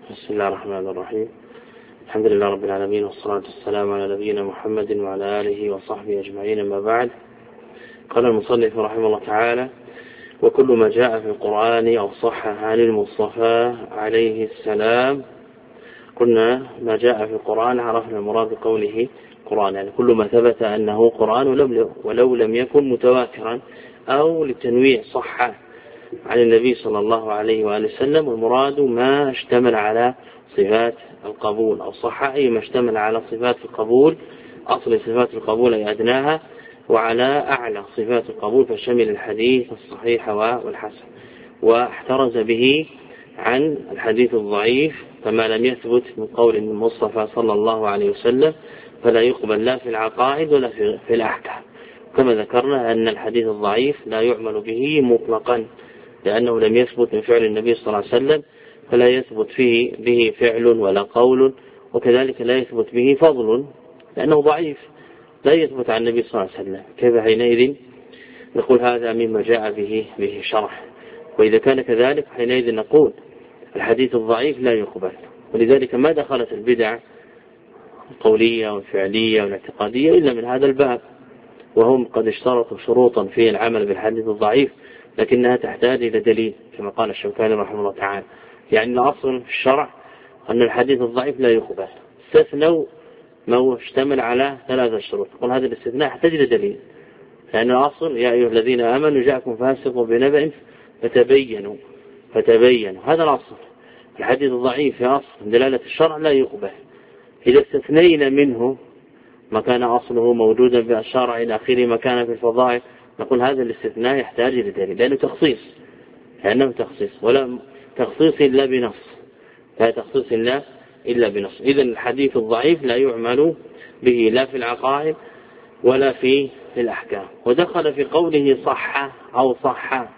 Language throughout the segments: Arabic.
بسم الله الرحمن الرحيم. الحمد لله رب العالمين، والصلاة والسلام على نبينا محمد وعلى آله وصحبه أجمعين، ما بعد. قال المصنف رحمه الله تعالى: وكل ما جاء في القرآن أو صح عن المصطفى عليه السلام. قلنا ما جاء في القرآن عرفنا المراد بقوله قرآن، يعني كل ما ثبت أنه قرآن ولو لم يكن متواترا، أو للتنويع صح عن النبي صلى الله عليه وآله وسلم. والمراد ما اشتمل على صفات القبول، أو صح أي ما اشتمل على صفات القبول، أصل صفات القبول أي أدناها، وعلى أعلى صفات القبول فشمل الحديث الصحيح والحسن، واحترز به عن الحديث الضعيف فما لم يثبت من قول المصطفى صلى الله عليه وسلم، فلا يقبل لا في العقائد ولا في الأحكام. كما ذكرنا أن الحديث الضعيف لا يعمل به مطلقا، لأنه لم يثبت من فعل النبي صلى الله عليه وسلم، فلا يثبت فيه به فعل ولا قول، وكذلك لا يثبت به فضل لأنه ضعيف لا يثبت عن النبي صلى الله عليه وسلم. كيف حينئذ نقول هذا مما جاء به شرح؟ وإذا كان كذلك حينئذ نقول الحديث الضعيف لا يقبل. ولذلك ما دخلت البدع القولية والفعلية والاعتقادية إلا من هذا الباب، وهم قد اشترطوا شروطا في العمل بالحديث الضعيف لكنها تحتاج إلى دليل، كما قال الشوكاني رحمه الله تعالى. يعني الأصل في الشرع أن الحديث الضعيف لا يقبل، استثنوا ما اشتمل على 3 شروط. قل هذا الاستثناء يحتاج إلى دليل، لأن الأصل يا أيها الذين آمنوا جاءكم فاسق بنبأ فتبينوا، هذا الأصل. الحديث الضعيف في أصل دلالة الشرع لا يقبل. إذا استثنينا منه ما كان أصله موجودا في الشرع إلى آخره ما كان في الفضائل، نقول هذا الاستثناء يحتاج إلى دليل، لأنه تخصيص ولا تخصيص إلا بنص، لا تخصيص إلا بنص. إذن الحديث الضعيف لا يعمل به لا في العقائد ولا في الأحكام. ودخل في قوله صح أو صح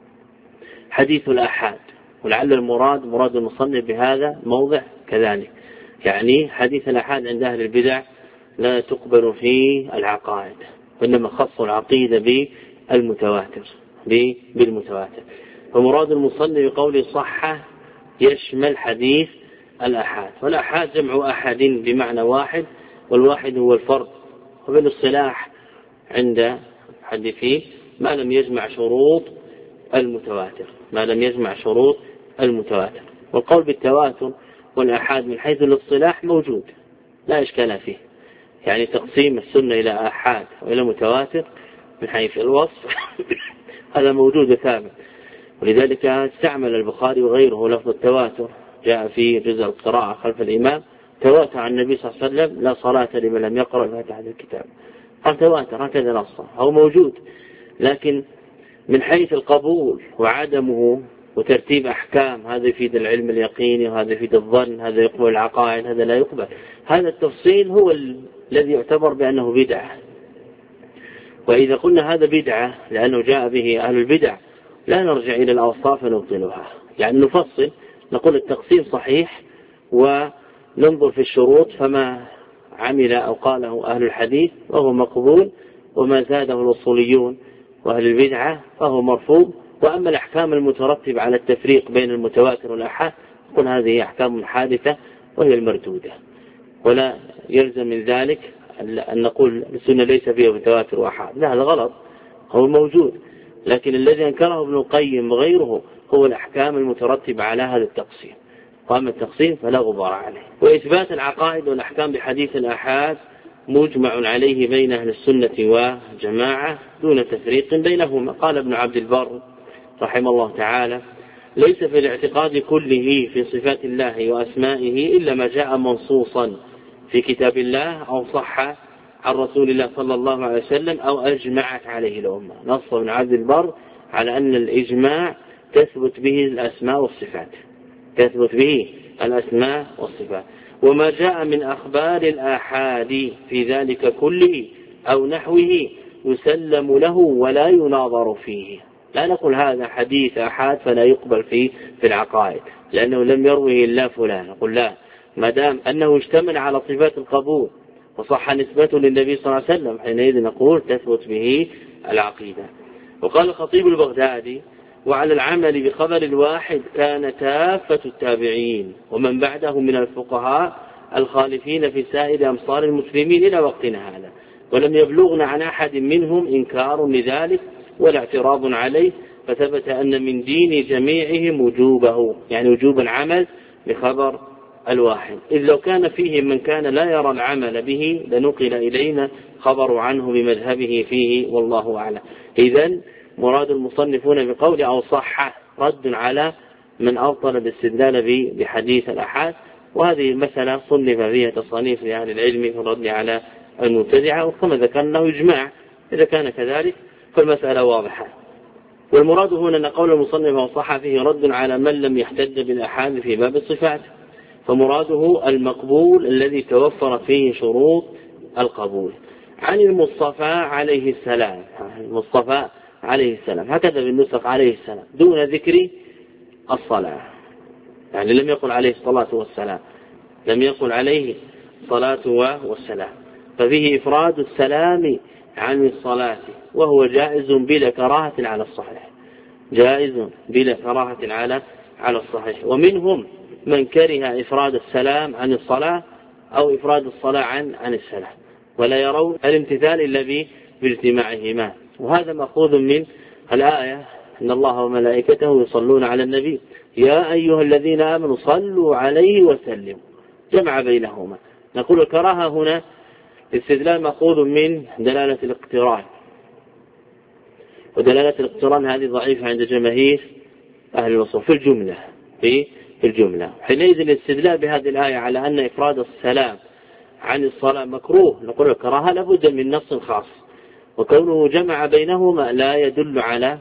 حديث الآحاد، ولعل مراد المصنف بهذا موضع كذلك، يعني حديث الآحاد عند أهل البدع لا تقبل في العقائد، وإنما خص العقيدة بالمتواتر. فمراد المصنف بقوله صح يشمل حديث الآحاد، والآحاد جمع أحد بمعنى واحد، والواحد هو الفرد. وبالاصطلاح عند حديثين ما لم يجمع شروط المتواتر، والقول بالتواتر والآحاد من حيث الاصطلاح موجود لا إشكال فيه، يعني تقسيم السنة إلى آحاد وإلى متواتر من حيث الوصف هذا موجود ثابت. ولذلك استعمل البخاري وغيره لفظ التواتر، جاء في جزء القراءة خلف الإمام تواتر عن النبي صلى الله عليه وسلم: لا صلاة لمن لم يقرأ فاتحة الكتاب. قال تواتر هكذا نصا، هو موجود، لكن من حيث القبول وعدمه وترتيب أحكام، هذا يفيد العلم اليقيني وهذا يفيد الظن، هذا يقبل العقائد هذا لا يقبل. هذا التفصيل هو الذي يعتبر بأنه بدعة. وإذا قلنا هذا بدعة لأنه جاء به أهل البدع، لا نرجع إلى الأوصاف ونبطلها، يعني نفصل، نقول التقسيم صحيح وننظر في الشروط، فما عمل أو قاله أهل الحديث وهو مقبول، وما زاده الأصوليون وأهل البدعة فهو مرفوض. وأما الأحكام المترتبة على التفريق بين المتواتر والآحاد نقول هذه أحكام حادثة وهي المردودة، ولا يلزم من ذلك أن نقول السنة ليس فيها متواتر وآحاد، لا، هذا غلط، هو موجود، لكن الذي أنكره ابن القيم وغيره هو الأحكام المترتبة على هذا التقسيم. وأما التقسيم فلا غبار عليه. وإثبات العقائد والأحكام بحديث الآحاد مجمع عليه بين أهل السنة وجماعة دون تفريق بينهما. قال ابن عبد البر رحمه الله تعالى: ليس في الاعتقاد كله في صفات الله وأسمائه إلا ما جاء منصوصا في كتاب الله أو صح عن رسول الله صلى الله عليه وسلم أو أجمعت عليه الأمة. نص ابن عبد البر على أن الإجماع تثبت به الأسماء والصفات، وما جاء من أخبار الآحاد في ذلك كله أو نحوه يسلم له ولا يناظر فيه. لا نقول هذا حديث آحاد فلا يقبل في العقائد لأنه لم يروه إلا فلان، نقول لا، ما دام أنه اشتمل على صفات القبول وصح نسبته للنبي صلى الله عليه وسلم حينئذ نقول تثبت به العقيدة. وقال الخطيب البغدادي وعلى العمل بخبر الواحد كان كافة التابعين ومن بعدهم من الفقهاء الخالفين في سائر أمصار المسلمين إلى وقتنا هذا، ولم يبلغنا عن أحد منهم إنكار لذلك ولا اعتراض عليه، فثبت أن من دين جميعهم وجوبه، يعني وجوب العمل بخبر الواحد، إذ لو كان فيه من كان لا يرى العمل به لنقل إلينا خبر عنه بمذهبه فيه والله أعلم. إذن مراد المصنفون بقول أو صح رد على من أبطل بالاستدلال بحديث الأحاد، وهذه المسألة صنف فيها تصانيف لأهل العلم في الرد على المبتدعة، وكما ذكرنا إجماع، إذا كان كذلك فالمسألة واضحة. والمراد هنا أن قول المصنف أو صح فيه رد على من لم يحتج بالأحاد في باب الصفات، فمراده المقبول الذي توفرت فيه شروط القبول عن المصطفى عليه السلام، المصطفى عليه السلام، هكذا بالنسخ عليه السلام دون ذكر الصلاة، يعني لم يقل عليه الصلاة والسلام، لم يقل عليه الصلاة والسلام، ففيه إفراد السلام عن الصلاة وهو جائز بلا كراهة على الصحيح، جائز بلا كراهة على الصحيح. ومنهم من كره إفراد السلام عن الصلاة أو إفراد الصلاة عن السلام، ولا يرون الامتثال إلا باجتماعهما، وهذا مأخوذ من الآية إن الله وملائكته يصلون على النبي يا أيها الذين آمنوا صلوا عليه وسلموا، جمع بينهما. نقول الكراهة هنا استدلال مأخوذ من دلالة الاقتران، ودلالة الاقتران هذه ضعيفة عند جماهير أهل الأصول في الجملة. حينئذ الاستدلال بهذه الآية على أن إفراد السلام عن الصلاة مكروه، نقول الكراهة لابد من نص خاص، وكونه جمع بينهما لا يدل على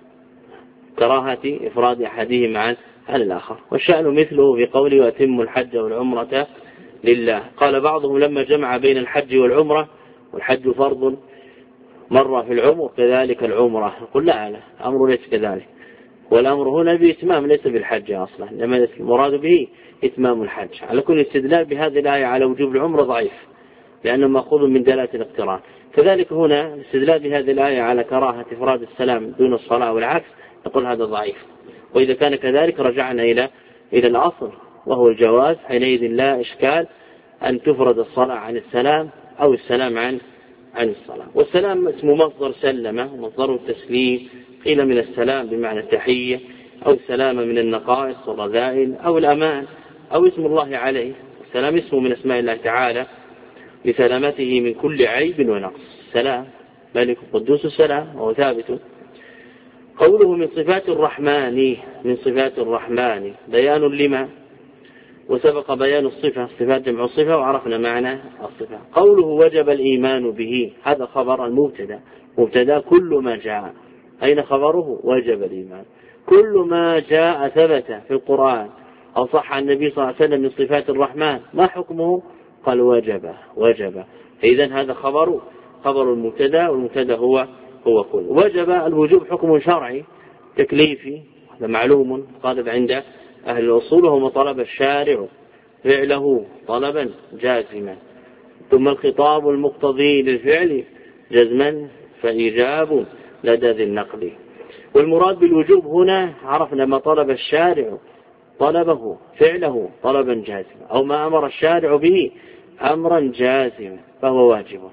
كراهة إفراد أحدهما عن الآخر. والشأن مثله في قوله وأتم الحج والعمرة لله، قال بعضهم لما جمع بين الحج والعمرة، والحج فرض مرة في العمر كذلك العمرة، قل لا أمر ليس كذلك، والأمر هنا بإتمام ليس بالحج أصلا، لما المراد به إتمام الحج. على كل استدلال بهذه الآية على وجوب العمرة ضعيف، لأنه مأخوذ من دلالة الاقتران. كذلك هنا الاستدلال بهذه الآية على كراهة إفراد السلام دون الصلاة والعكس، نقول هذا ضعيف. وإذا كان كذلك رجعنا إلى الأصل وهو الجواز، حينئذ لا إشكال أن تفرد الصلاة عن السلام أو السلام عن الصلاة. والسلام اسم مصدر سلمة، مصدر التسليم، قيل من السلام بمعنى التحية أو السلام من النقائص والرذائل أو الأمان أو اسم الله عليه. السلام اسم من اسماء الله تعالى لسلامته من كل عيب ونقص، السلام ملك قدوس السلام وهو ثابت. قوله من صفات الرحمن، من صفات الرحمن بيان لما، وسبق بيان الصفة، صفات جمع الصفة وعرفنا معنى الصفة. قوله وجب الإيمان به، هذا خبر المبتدا، مبتدا كل ما جاء، أين خبره؟ وجب الإيمان، كل ما جاء ثبت في القرآن أو صح عن النبي صلى الله عليه وسلم من صفات الرحمن، ما حكمه؟ قال وجب. إذن هذا خبر المبتدا، والمبتدا هو كل. وجب الوجوب حكم شرعي تكليفي، هذا معلوم قال عند أهل الأصول، وهو ما طلب الشارع فعله طلبا جازما، ثم الخطاب المقتضي للفعل جزما فإيجاب لدى ذي النقل. والمراد بالوجوب هنا عرفنا ما طلب الشارع طلبه فعله طلبا جازما، أو ما أمر الشارع به أمرا جازما فهو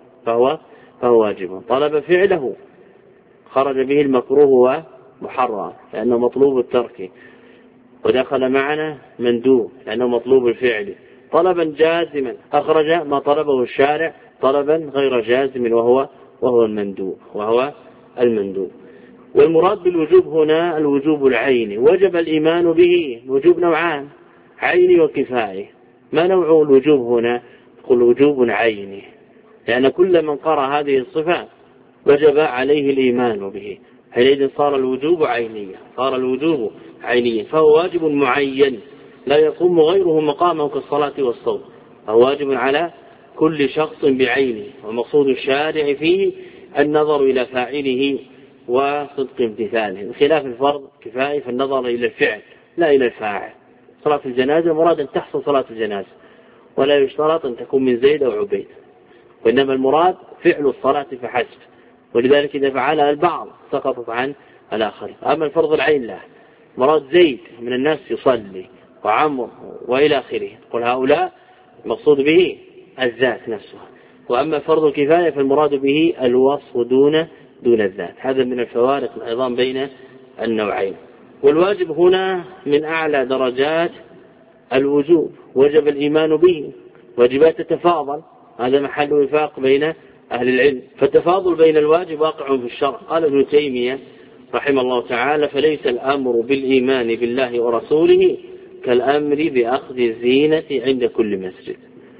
واجب. طلب فعله خرج به المكروه ومحرم لأنه مطلوب الترك، ودخل معنا مندوب لأنه مطلوب الفعل. طلبا جازما أخرج ما طلبه الشارع طلبا غير جازم وهو المندوب. والمراد بالوجوب هنا الوجوب العيني، وجب الإيمان به. الوجوب نوعان، عيني وكفائي. ما نوع الوجوب هنا؟ قل وجوب عيني، لأن كل من قرأ هذه الصفة وجب عليه الإيمان به، حينئذ صار الوجوب عينيا، فهو واجب معين لا يقوم غيره مقامه كالصلاة والصوم، فهو واجب على كل شخص بعينه، ومقصود الشارع فيه النظر إلى فاعله وصدق امتثاله، بخلاف الفرض كفائي فالنظر إلى الفعل لا إلى الفاعل. صلاة الجنازة مراد أن تحصل صلاة الجنازة، ولا يشترط أن تكون من زيد أو عبيد، وإنما المراد فعل الصلاة فحسب، ولذلك إذا فعلها البعض سقطت الآخر. أما الفرض العين لا، مراد زيد من الناس يصلي وعمر وإلى آخره، قل هؤلاء المقصود به الذات نفسها. وأما فرض الكفاية فالمراد به الوصف دون الذات. هذا من الفوارق العظام بين النوعين. والواجب هنا من أعلى درجات الوجوب، وجب الإيمان به، واجبات تتفاضل، هذا محل وفاق بين أهل العلم. فالتفاضل بين الواجب واقع في الشرع. قال ابن تيمية رحمه الله تعالى: فليس الأمر بالإيمان بالله ورسوله كالأمر بأخذ الزينة عند كل مسجد.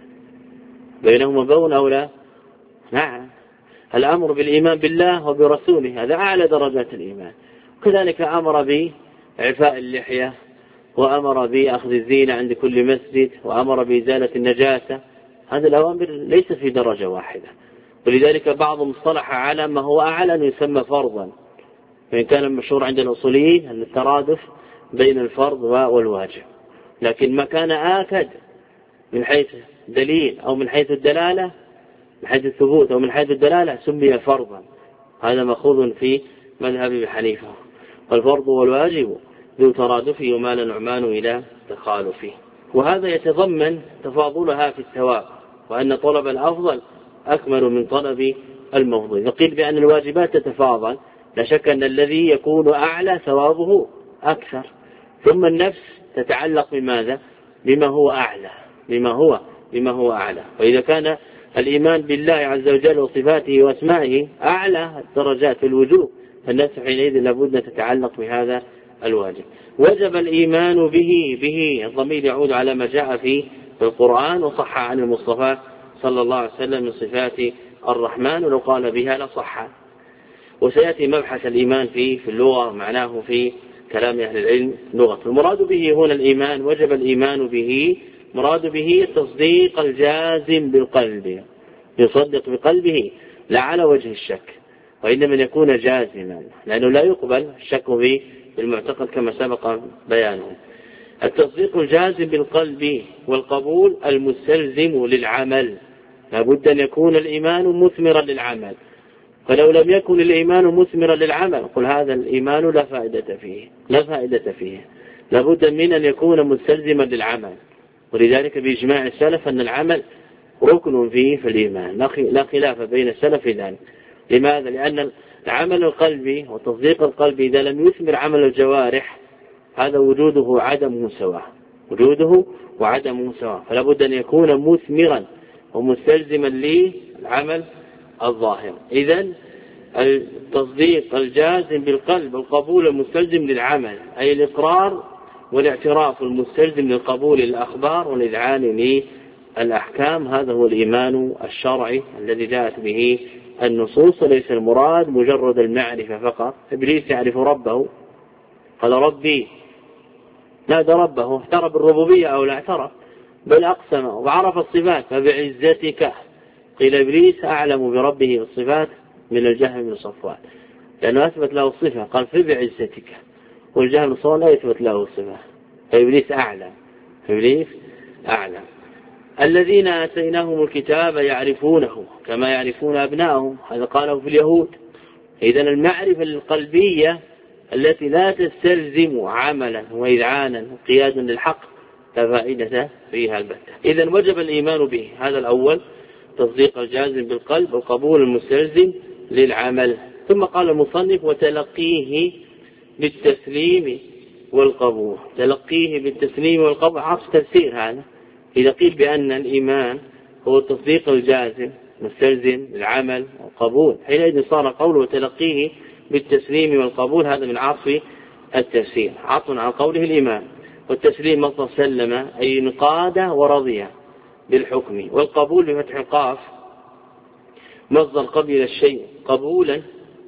بينهما بون أو لا؟ نعم، الأمر بالإيمان بالله وبرسوله هذا أعلى درجات الإيمان. كذلك أمر بإعفاء اللحية، وأمر بأخذ الزينة عند كل مسجد، وأمر بإزالة النجاسة. هذه الأوامر ليس في درجة واحدة، ولذلك بعضهم اصطلح على ما هو أعلى أن يسمى فرضا، وإن كان المشهور عند الأصوليين أن الترادف بين الفرض والواجب. لكن ما كان آكد من حيث دليل أو من حيث الدلالة، من حيث الثبوت أو من حيث الدلالة، سمي فرضا. هذا مأخوذ في مذهب ابي حنيفة. والفرض والواجب ذو ترادفه ومال النعمان إلى تخالفه. وهذا يتضمن تفاضلها في الثواب، وأن طلب الأفضل أكمل من طلب المفضل. وقيل بأن الواجبات تتفاضل، لا شك أن الذي يكون أعلى ثوابه أكثر. ثم النفس تتعلق بماذا؟ بما هو أعلى، بما هو أعلى. وإذا كان الإيمان بالله عز وجل وصفاته وأسمائه أعلى درجات الوجوب، فالنفس حينئذ لابد أن تتعلق بهذا الواجب. وجب الإيمان به الضمير يعود على ما جاء في القرآن وصح عن المصطفى صلى الله عليه وسلم من صفات الرحمن، ولو قال بها لصح. وسيأتي مبحث الإيمان في اللغة، معناه في كلام أهل العلم لغة. المراد به هنا الإيمان، وجب الإيمان به، مراد به التصديق الجازم بالقلب، يصدق بقلبه لا على وجه الشك، وإنما أن يكون جازما، لأنه لا يقبل الشك به بالمعتقد كما سبق بيانه. التصديق الجازم بالقلب والقبول المستلزم للعمل، لابد أن يكون الإيمان مثمرا للعمل. فلو لم يكن الإيمان مثمرا للعمل قل هذا الإيمان لا فائدة فيه. لابد من أن يكون مستلزما للعمل. ولذلك بإجماع السلف أن العمل ركن فيه في الإيمان، لا خلاف بين السلف في ذلك. لماذا؟ لأن العمل القلبي وتصديق القلب إذا لم يثمر عمل الجوارح هذا وجوده وعدمه سواء. فلا بد أن يكون مثمرا ومستلزما للعمل الظاهر. إذن التصديق الجازم بالقلب، القبول المستلزم للعمل، أي الإقرار والاعتراف المستلزم للقبول الأخبار والإذعان للأحكام، هذا هو الإيمان الشرعي الذي جاءت به النصوص. وليس المراد مجرد المعرفة فقط. إبليس يعرف ربه، قال ربي، نادى ربه، اعترف بالربوبية أو لا اعترف، بل أقسم وعرف الصفات. فبعزتك، قيل إبليس أعلم بربه بالصفات من الجهم بن صفوان، لأنه أثبت له الصفة، قال فبعزتك، والجهم بن صفوان لا يثبت له الصفة، فإبليس أعلم. الذين آتيناهم الكتاب يعرفونه كما يعرفون أبنائهم، هذا قاله في اليهود. إذن المعرفة القلبية التي لا تستلزم عملا وإذعانا وقيادا للحق لا فائدة فيها البتة. إذن وجب الإيمان به، هذا الأول، تصديق الجازم بالقلب والقبول المستلزم للعمل. ثم قال المصنف وتلقيه بالتسليم والقبول. تلقيه بالتسليم والقبول عكس تفسير هذا. إذا قيل بأن الإيمان هو التصديق الجازم مستلزم للعمل والقبول، حينئذ صار قوله وتلقيه بالتسليم والقبول هذا من عطف التفسير، عطف عن قوله الإيمان. والتسليم مصدر سلم أي انقاد ورضي بالحكم، والقبول بفتح القاف مصدر قبل الشيء قبولا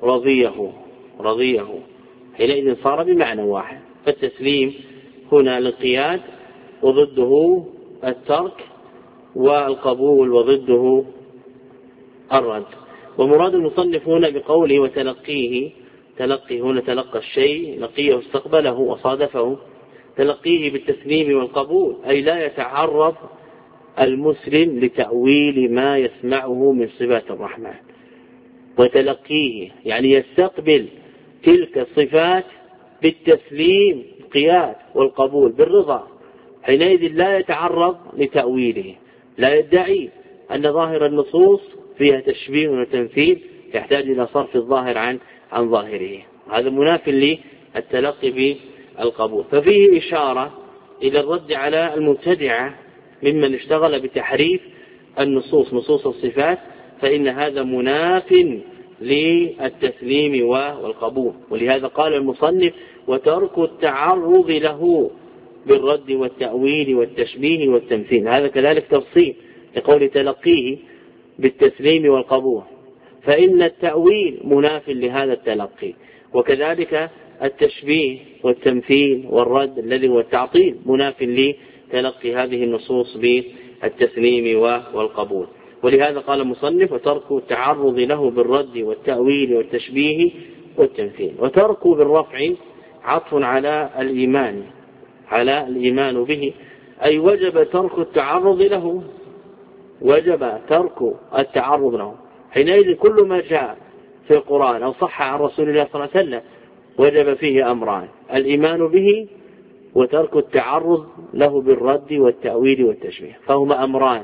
رضيه، حينئذ صار بمعنى واحد. فالتسليم هنا الانقياد وضده الترك، والقبول وضده الرد. ومراد المصنف هنا بقوله وتلقيه، تلقي هنا تلقى الشيء، لقيه واستقبله وصادفه. تلقيه بالتسليم والقبول أي لا يتعرض المسلم لتأويل ما يسمعه من صفات الرحمن. وتلقيه يعني يستقبل تلك الصفات بالتسليم القياد والقبول بالرضا، حينئذ لا يتعرض لتأويله، لا يدعي أن ظاهر النصوص فيها تشبيه وتمثيل يحتاج إلى صرف الظاهر عن ظاهره. هذا مناف للتلقي بالقبول. ففيه إشارة إلى الرد على المبتدعة ممن اشتغل بتحريف النصوص نصوص الصفات، فإن هذا مناف للتسليم والقبول. ولهذا قال المصنف وترك التعرض له بالرد والتأويل والتشبيه والتمثيل. هذا كذلك تفصيل لقول تلقيه بالتسليم والقبول، فإن التأويل مناف لهذا التلقي، وكذلك التشبيه والتمثيل والرد الذي هو التعطيل مناف لتلقي هذه النصوص بالتسليم والقبول. ولهذا قال المصنف وترك التعرض له بالرد والتأويل والتشبيه والتمثيل. وترك بالرفع عطف على الإيمان به، أي وجب ترك التعرض له، وجب ترك التعرض له. حينئذ كل ما جاء في القرآن أو صح عن رسول الله صلى الله عليه وسلم وجب فيه أمران: الإيمان به وترك التعرض له بالرد والتأويل والتشبيه. فهما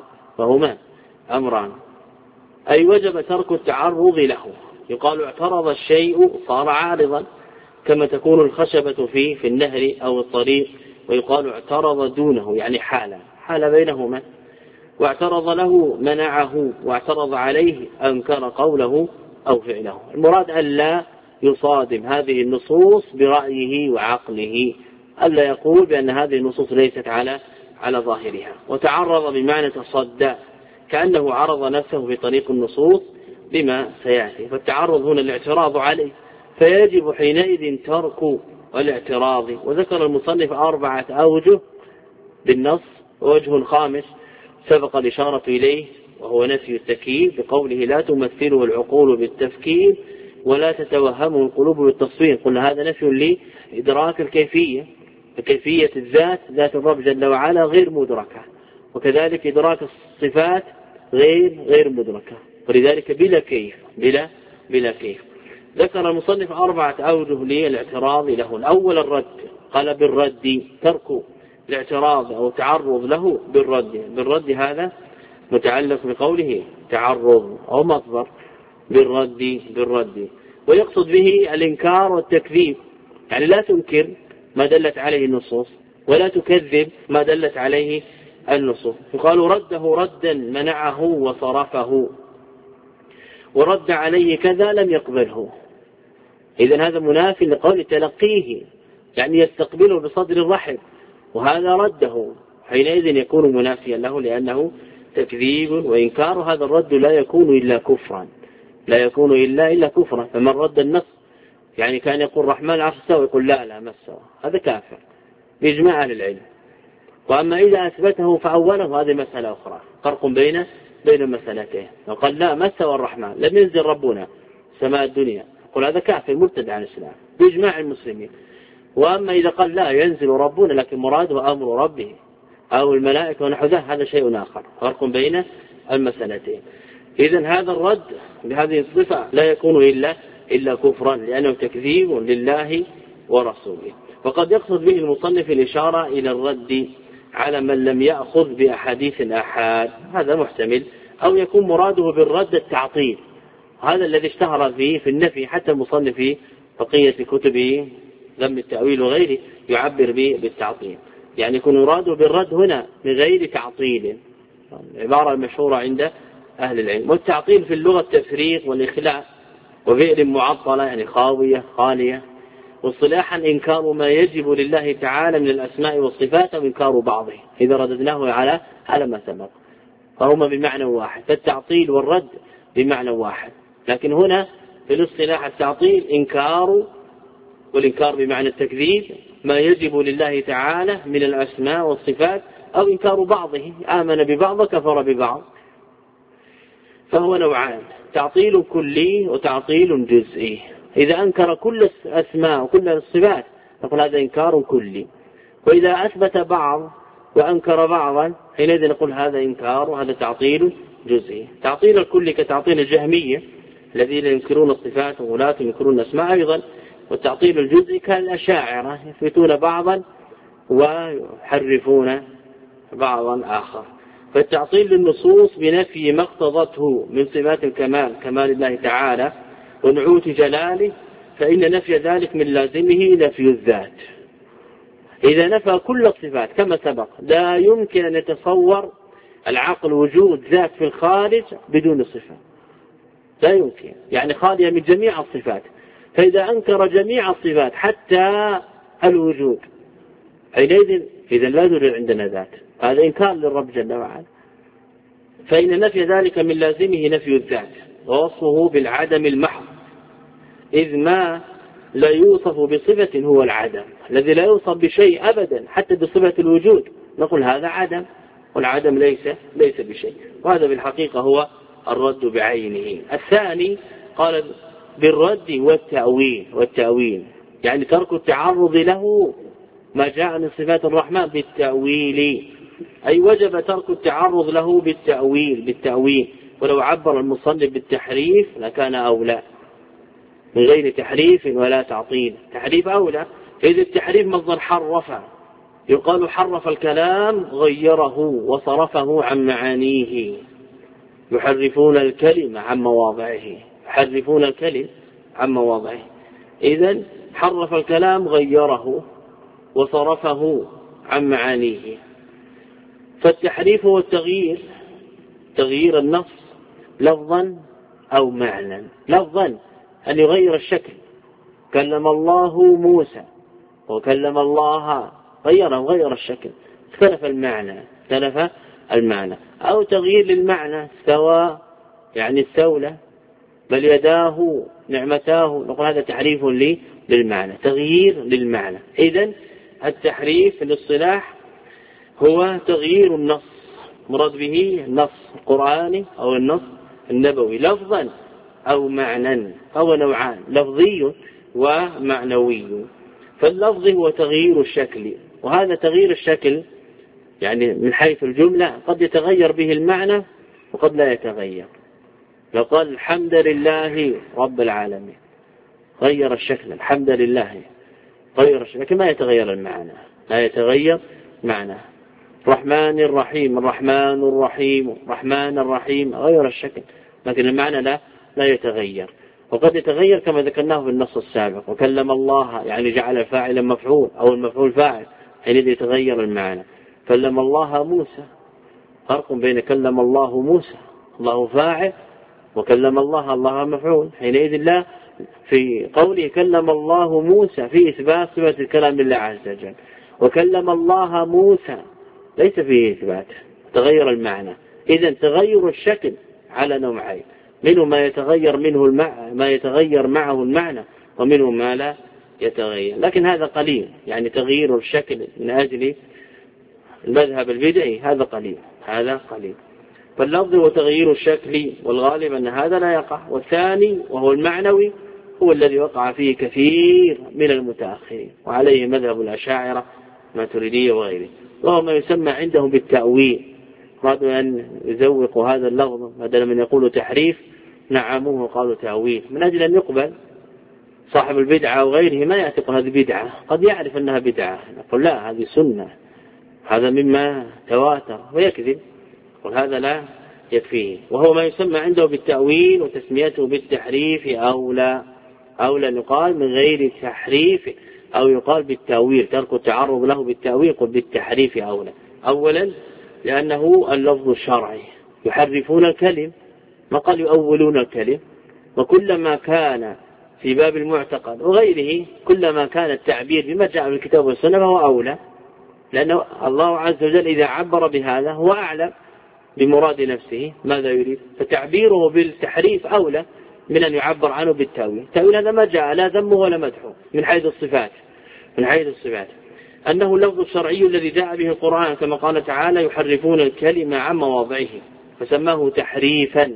أمران، أي وجب ترك التعرض له. يقال اعترض الشيء صار عارضا، كما تكون الخشبة في النهر أو الطريق، ويقال اعترض دونه يعني حال بينهما. واعترض له منعه، واعترض عليه أنكر قوله أو فعله. المراد أن لا يصادم هذه النصوص برأيه وعقله، ألا يقول بأن هذه النصوص ليست على ظاهرها. وتعرض بمعنى تصدى، كأنه عرض نفسه في طريق النصوص بما سيأتي. فالتعرض هنا الاعتراض عليه، فيجب حينئذ ترك الاعتراض. وذكر المصنف 4 أوجه بالنص، ووجه خامس سبق الإشارة إليه وهو نفي التكييف بقوله لا تمثله العقول بالتفكير ولا تتوهمه القلوب بالتصوير. قلنا هذا نفي لإدراك الكيفية، فكيفية الذات ذات الرب جل وعلا غير مدركة، وكذلك إدراك الصفات غير مدركة، ولذلك بلا كيف. ذكر المصنف 4 أوجه للاعتراض له. الأول الرد، قال بالرد ترك الاعتراض أو تعرض له بالرد هذا متعلق بقوله تعرض أو مصدر بالرد، ويقصد به الإنكار والتكذيب، يعني لا تنكر ما دلت عليه النصوص ولا تكذب ما دلت عليه النصوص. يقال رده ردا منعه وصرفه، ورد عليه كذا لم يقبله. إذن هذا منافي لقول تلقيه، يعني يستقبله بصدر الرحب، وهذا رده، حينئذ يكون منافيا له لأنه تكذيب وإنكار. هذا الرد لا يكون إلا كفرا، فمن رد النص يعني كان يقول الرحمن عرش استوى يقول لا ما استوى، هذا كافر بإجماع أهل العلم. وأما إذا أثبته فأوله هذه مسألة أخرى، فرق بين المسألتين. لو قال لا ما استوى الرحمن لم ينزل ربنا سماء الدنيا، يقول هذا كافر مرتد عن الإسلام بإجماع المسلمين. وأما إذا قال لا ينزل ربنا لكن مراده أمر ربه أو الملائكة ونحو ذلك، هذا شيء آخر، فرق بين المسألتين. إذن هذا الرد بهذه الصفة لا يكون إلا كفرا، لأنه تكذيب لله ورسوله. وقد يقصد به المصنف الإشارة إلى الرد على من لم يأخذ بأحاديث الآحاد، هذا محتمل، أو يكون مراده بالرد التعطيل، هذا الذي اشتهر فيه في النفي، حتى المصنف في بقية كتبه ذم التأويل وغيره يعبر به بالتعطيل، يعني يكون مراده بالرد هنا بغير تعطيل، عبارة المشهورة عند أهل العلم. والتعطيل في اللغة التفريق والإخلاء، وفعل معطلة يعني خاوية خالية. واصطلاحا إنكار ما يجب لله تعالى من الأسماء والصفات وإنكار بعضه إذا رددناه على ما سبق، فهما بمعنى واحد، فالتعطيل والرد بمعنى واحد. لكن هنا في الاصطلاح التعطيل إنكار، والإنكار بمعنى التكذيب ما يجب لله تعالى من الأسماء والصفات، أو إنكار بعضه، آمن ببعض كفر ببعض. فهو نوعان، تعطيل كلي وتعطيل جزئي. إذا أنكر كل الأسماء وكل الصفات نقول هذا إنكار كلي، وإذا أثبت بعض وأنكر بعضا حينئذ نقول هذا إنكار وهذا تعطيل جزئي. تعطيل الكل كتعطيل الجهمية الذين ينكرون الصفات وغلاة ينكرون الأسماء، أيضا والتعطيل الجزئي كالأشاعرة يثبتون بعضا ويحرفون بعضا آخر. فالتعطيل للنصوص بنفي ما اقتضته من صفات الكمال كمال الله تعالى ونعوت جلاله، فإن نفي ذلك من لازمه نفي الذات. إذا نفى كل الصفات كما سبق لا يمكن أن يتصور العقل وجود ذات في الخارج بدون صفة، لا يمكن، يعني خالية من جميع الصفات. فإذا أنكر جميع الصفات حتى الوجود حينئذ إذا لا يوجد عندنا ذات، هذا إنكار للرب جل وعلا. فإن نفي ذلك من لازمه نفي الذات ووصفه بالعدم المحض، إذ ما لا يوصف بصفة هو العدم الذي لا يوصف بشيء أبدا حتى بصفة الوجود نقول هذا عدم، والعدم ليس بشيء، وهذا بالحقيقة هو الرد بعينه. الثاني قال بالرد والتأويل يعني ترك التعرض له ما جاء من صفات الرحمن بالتأويل، أي وجب ترك التعرض له بالتأويل، ولو عبر المصنف بالتحريف لكان أولى من غير تحريف ولا تعطيل. تحريف أولى، إذ التحريف مصدر حرف، يقال حرف الكلام غيره وصرفه عن معانيه، يحرفون الكلمة عن مواضعه، إذن حرف الكلام غيره وصرفه عن معانيه. فالتحريف هو التغيير، تغيير النص لفظا أو معنى. لفظا أن يغير الشكل، كلم الله موسى وكلم الله غير الشكل، اختلف المعنى. أو تغيير للمعنى، استوى يعني استولى، بل يداه نعمتاه، نقول هذا تحريف للمعنى، تغيير للمعنى. إذن التحريف في الاصطلاح هو تغيير النص، مراد به النص القرآني أو النص النبوي لفظا أو معنى، أو نوعان، لفظي ومعنوي. فاللفظ هو تغيير الشكل، وهذا تغيير الشكل يعني من حيث الجملة قد يتغير به المعنى وقد لا يتغير. لو قال الحمد لله رب العالمين غير الشكل، الحمد لله غير الشكل، لكن ما يتغير المعنى، لا يتغير معنى. الرحمن الرحيم غير الشكل، لكن المعنى لا يتغير. وقد يتغير كما ذكرناه في النص السابق، وكلم الله يعني جعل فاعلا مفعول أو المفعول فاعل، حينئذ يتغير المعنى. كلم الله موسى، فرق بين كلم الله موسى الله فاعل وكلم الله مفعول، حينئذ لا في قوله كلم الله موسى في إثبات صفة الكلام لله عز وجل، وكلم الله موسى ليس فيه إثبات، تغير المعنى. إذن تغير الشكل على نوعين، منه ما يتغير معه المعنى، ومنه ما لا يتغير، لكن هذا قليل، يعني تغيير الشكل من أجل المذهب البدعي هذا قليل. فاللفظ وتغيير الشكل، والغالب أن هذا لا يقع. والثاني وهو المعنوي هو الذي وقع فيه كثير من المتأخرين، وعليه مذهب الأشاعرة ماتريدية وغيره، وهو ما يسمى عندهم بالتأويل. أرادوا أن يزوقوا هذا اللفظ بدل من يقولوا تحريف نعموه وقالوا تأويل، من أجل أن يقبل. صاحب البدعة أو غيره ما يعتقد هذه بدعة، قد يعرف أنها بدعة، نقول لا هذه سنة، هذا مما تواتر، ويكذب، وهذا لا يكفيه. وهو ما يسمى عنده بالتأويل، وتسميته بالتحريف أولى يقال من غير تحريف، أو يقال بالتأويل، ترك التعرض له بالتأويل قل بالتحريف أولى. أولا لأنه اللفظ الشرعي، يحرفون الكلم، ما قال يؤولون الكلم. وكلما كان في باب المعتقد وغيره كلما كان التعبير بما جاء من الكتاب والسنة فهو أولى، لأن الله عز وجل إذا عبر بهذا هو أعلم بمراد نفسه ماذا يريد، فتعبيره بالتحريف أولى من أن يعبر عنه بالتأويل. التأويل هذا ما جاء لا ذمه ولا مدحه من حيث الصفات، أنه اللفظ الشرعي الذي جاء به القرآن كما قال تعالى يحرفون الكلمة عن مواضعه، فسماه تحريفا.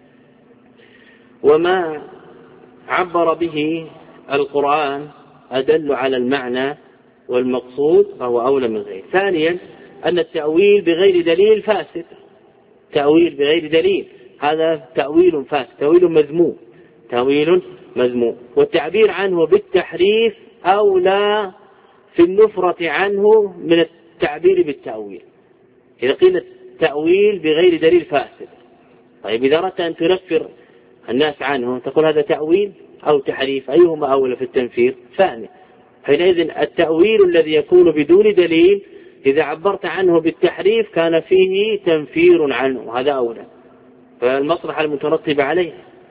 وما عبر به القرآن أدل على المعنى والمقصود فهو أولى من غيره. ثانيا أن التأويل بغير دليل فاسد، تأويل بغير دليل هذا تأويل فاسد، تأويل مذموم. والتعبير عنه بالتحريف أولى في النفرة عنه من التعبير بالتأويل. إذا قيل التأويل بغير دليل فاسد، طيب إذا أردت أن تنفر الناس عنه تقول هذا تأويل أو تحريف، أيهما أولى في التنفير؟ ثاني. حينئذ التأويل الذي يكون بدون دليل إذا عبرت عنه بالتحريف كان فيه تنفير عنه، هذا أولى، فالمصلحة المترتبة عليه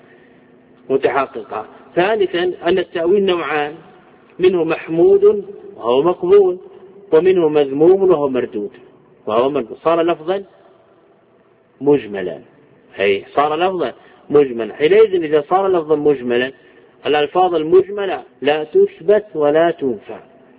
متحققة. ثالثا أن التأويل نوعان، منه محمود وهو مقبول، ومنه مذموم وهو مردود. صار لفظا مجملا، صار لفظا مجملا. حينئذ إذا صار لفظا مجملا الألفاظ المجملة لا تثبت ولا تنفع،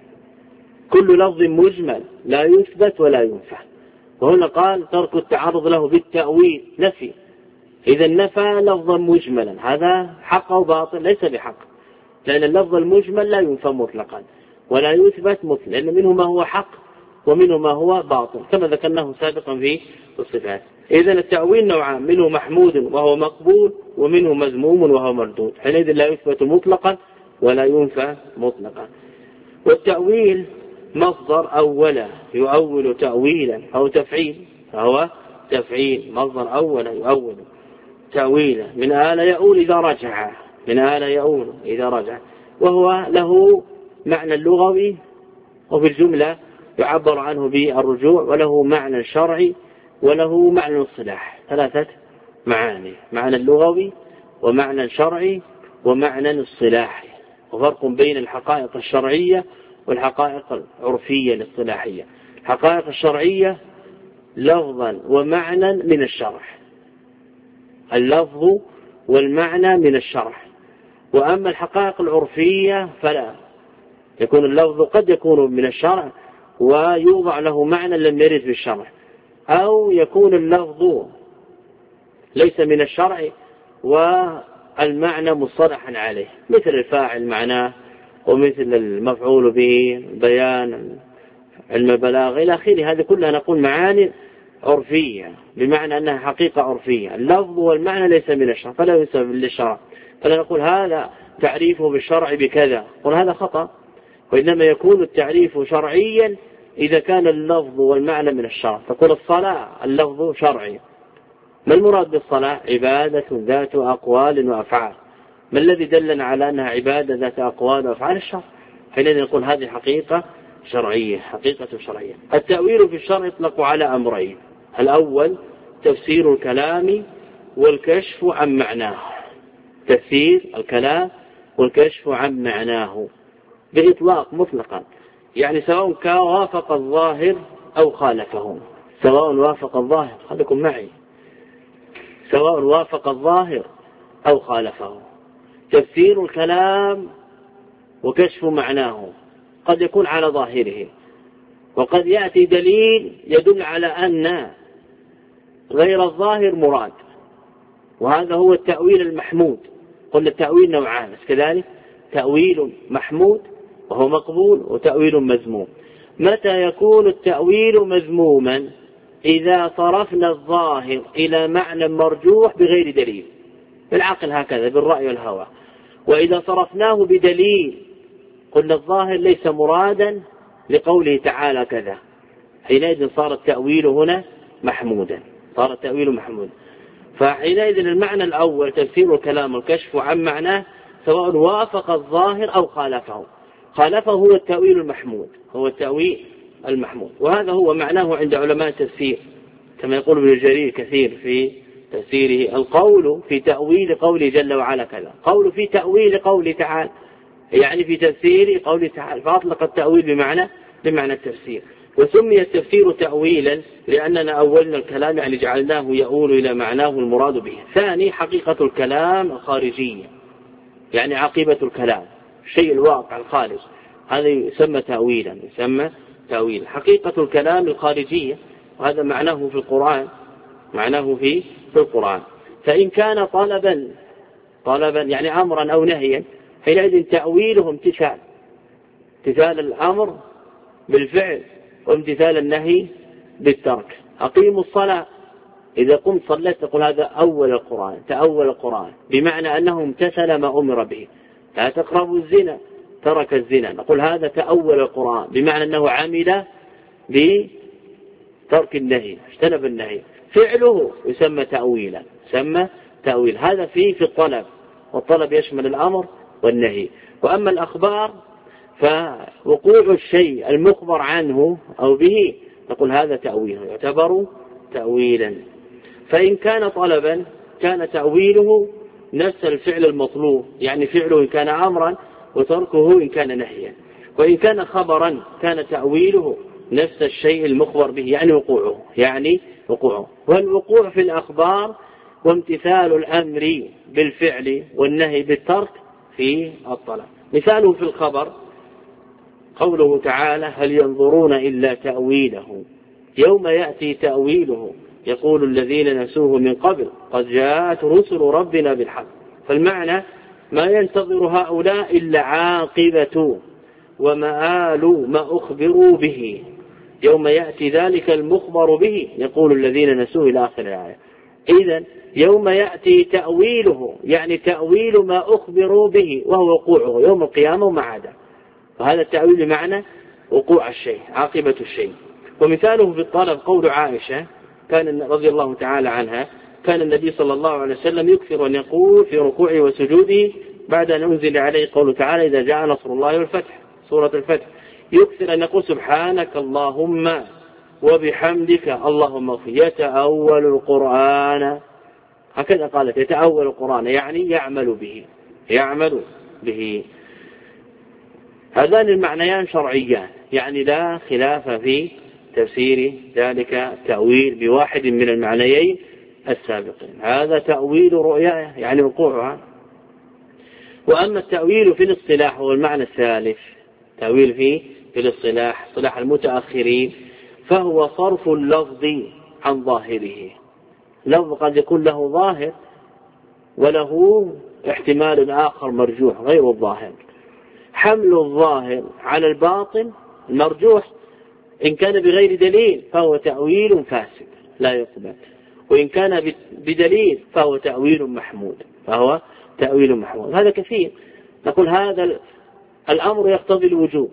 كل لفظ مجمل لا يثبت ولا ينفع. وهنا قال ترك التعرض له بالتأويل نفي، إذا نفى لفظا مجملا، هذا حق أو باطل؟ ليس بحق، لأن اللفظ المجمل لا ينفى مطلقا ولا يثبت مطلقا، لأن منه ما هو حق ومنه ما هو باطل كما ذكرناه سابقا في الصفات. إذا التأويل نوعان، منه محمود وهو مقبول ومنه مذموم وهو مردود، حينئذ لا يثبت مطلقا ولا ينفى مطلقا. والتأويل مصدر أولا يؤول تأويلا أو تفعيل، فهو تفعيل، مصدر أولا يؤول تأويلا، من آل يؤول إذا رجع، من آل يؤول إذا رجع، وهو له معنى لغوي وفي الجملة يعبر عنه بالرجوع، وله معنى شرعي وله معنى الصلاح، ثلاثة معاني، معنى اللغوي ومعنى شرعي ومعنى الصلاحي. وفرق بين الحقائق الشرعية والحقائق العرفية الاصطلاحية. الحقائق الشرعية لفظا ومعنى من الشرح، اللفظ والمعنى من الشرح. وأما الحقائق العرفية فلا، يكون اللفظ قد يكون من الشرع ويوضع له معنى لم يرد في الشرع، أو يكون اللفظ ليس من الشرع والمعنى مصطلحا عليه، مثل الفاعل معناه، ومثل المفعول به، بيان، علم البلاغة إلى آخره. هذه كلها نقول معاني عرفية، بمعنى أنها حقيقة عرفية، اللفظ والمعنى ليس من الشرع فلا ينسب للشرع، فلا نقول هذا تعريفه بالشرع بكذا، وهذا خطأ. وإنما يكون التعريف شرعيا إذا كان اللفظ والمعنى من الشرع. تقول الصلاة اللفظ شرعي، ما المراد بالصلاة؟ عبادة ذات أقوال وأفعال. ما الذي دلنا على أنها عبادة ذات أقوال وأفعال؟ الشرع. حينئذ نقول هذه حقيقة شرعية، حقيقة شرعية. التأويل في الشرع يطلق على أمرين، الأول تفسير الكلام والكشف عن معناه، تفسير الكلام والكشف عن معناه بإطلاق مطلقا، يعني سواء كان وافق الظاهر أو خالفه، سواء وافق الظاهر، خليكم معي، سواء وافق الظاهر أو خالفه. تفسير الكلام وكشف معناه قد يكون على ظاهره، وقد يأتي دليل يدل على أن غير الظاهر مراد، وهذا هو التأويل المحمود. قلنا التأويل نوعان كذلك، تأويل محمود وهو مقبول، وتأويل مذموم. متى يكون التأويل مذموما؟ إذا صرفنا الظاهر إلى معنى مرجوح بغير دليل، بالعقل هكذا، بالرأي والهوى. وإذا صرفناه بدليل قلنا الظاهر ليس مرادا لقوله تعالى كذا، حينئذ صار التأويل هنا محمودا، صار التأويل محمودا. فحينئذ المعنى الأول تفسير الكلام والكشف عن معناه سواء وافق الظاهر أو خالفه، خالفه هو التأويل المحمود، هو التأويل المحمود. وهذا هو معناه عند علماء التفسير، كما يقول ابن جرير كثير في تفسيره: القول في تأويل قوله جل وعلا كذا، قول في تأويل قوله تعالى، يعني في تفسير قوله تعالى، فأطلق التأويل بمعنى التفسير. وسمي التفسير تأويلا لأننا أولنا الكلام، يعني جعلناه يؤول إلى معناه المراد به. ثاني حقيقة الكلام الخارجية، يعني عقيبة الكلام، الشيء الواقع الخارج، هذا يسمى تأويلا، يسمى تأويل. حقيقة الكلام الخارجية، وهذا معناه في القرآن، معناه في القرآن. فإن كان طلبا يعني أمرا أو نهيا، حينئذ تأويله امتثال الأمر بالفعل وامتثال النهي بالترك. أقيموا الصلاة، إذا قمت صليت تقول هذا أول القرآن، تأول القرآن، بمعنى أنه امتثل ما أمر به. لا تقربوا الزنا، ترك الزنا، نقول هذا تأول القرآن، بمعنى أنه عمل بترك النهي، اجتنب النهي. فعله يسمى تأويلا، يسمى تأويل. هذا في الطلب، والطلب يشمل الأمر والنهي. وأما الأخبار فوقوع الشيء المخبر عنه أو به نقول هذا تأويل، يعتبر تأويلا. فإن كان طلبا كان تأويله نفس الفعل المطلوب، يعني فعله إن كان أمرا وتركه إن كان نهيا. وإن كان خبرا كان تأويله نفس الشيء المخبر به، يعني وقوعه. والوقوع في الأخبار وامتثال الأمر بالفعل والنهي بالترك في الطلب. مثاله في الخبر قوله تعالى: هل ينظرون إلا تأويله يوم يأتي تأويله يقول الذين نسوه من قبل قد جاءت رسل ربنا بالحق. فالمعنى ما ينتظر هؤلاء إلا عاقبة ومآل ما أخبروا به يوم يأتي ذلك المخبر به يقول الذين نسوه إلى آخر الآية. إذن يوم يأتي تأويله يعني تأويل ما أخبروا به وهو وقوعه يوم القيامة وما عدا. وهذا التأويل بمعنى وقوع الشيء، عاقبة الشيء. ومثاله في الطلب قول عائشة كان رضي الله تعالى عنها: كان النبي صلى الله عليه وسلم يكثر أن يقول في ركوعه وسجوده بعد أن أنزل عليه قوله تعالى: إذا جاء نصر الله والفتح، سورة الفتح، يكثر أن يقول: سبحانك اللهم وبحمدك اللهم اغفر. يتأول القرآن، هكذا قالت، يتأول القرآن يعني يعمل به. هذان المعنيان شرعيان، يعني لا خلاف في تفسير ذلك التأويل بواحد من المعنيين السابقين. هذا تأويل رؤيا يعني وقوعها. وأما التأويل في الاصطلاح هو المعنى الثالث، تأويل في الاصطلاح، اصطلاح المتأخرين، فهو صرف اللفظ عن ظاهره. لفظ قد يكون له ظاهر وله احتمال آخر مرجوح غير الظاهر. حمل الظاهر على الباطن المرجوح إن كان بغير دليل فهو تأويل فاسد لا يقبل، وإن كان بدليل فهو تأويل محمود، هذا كثير. نقول هذا الأمر يقتضي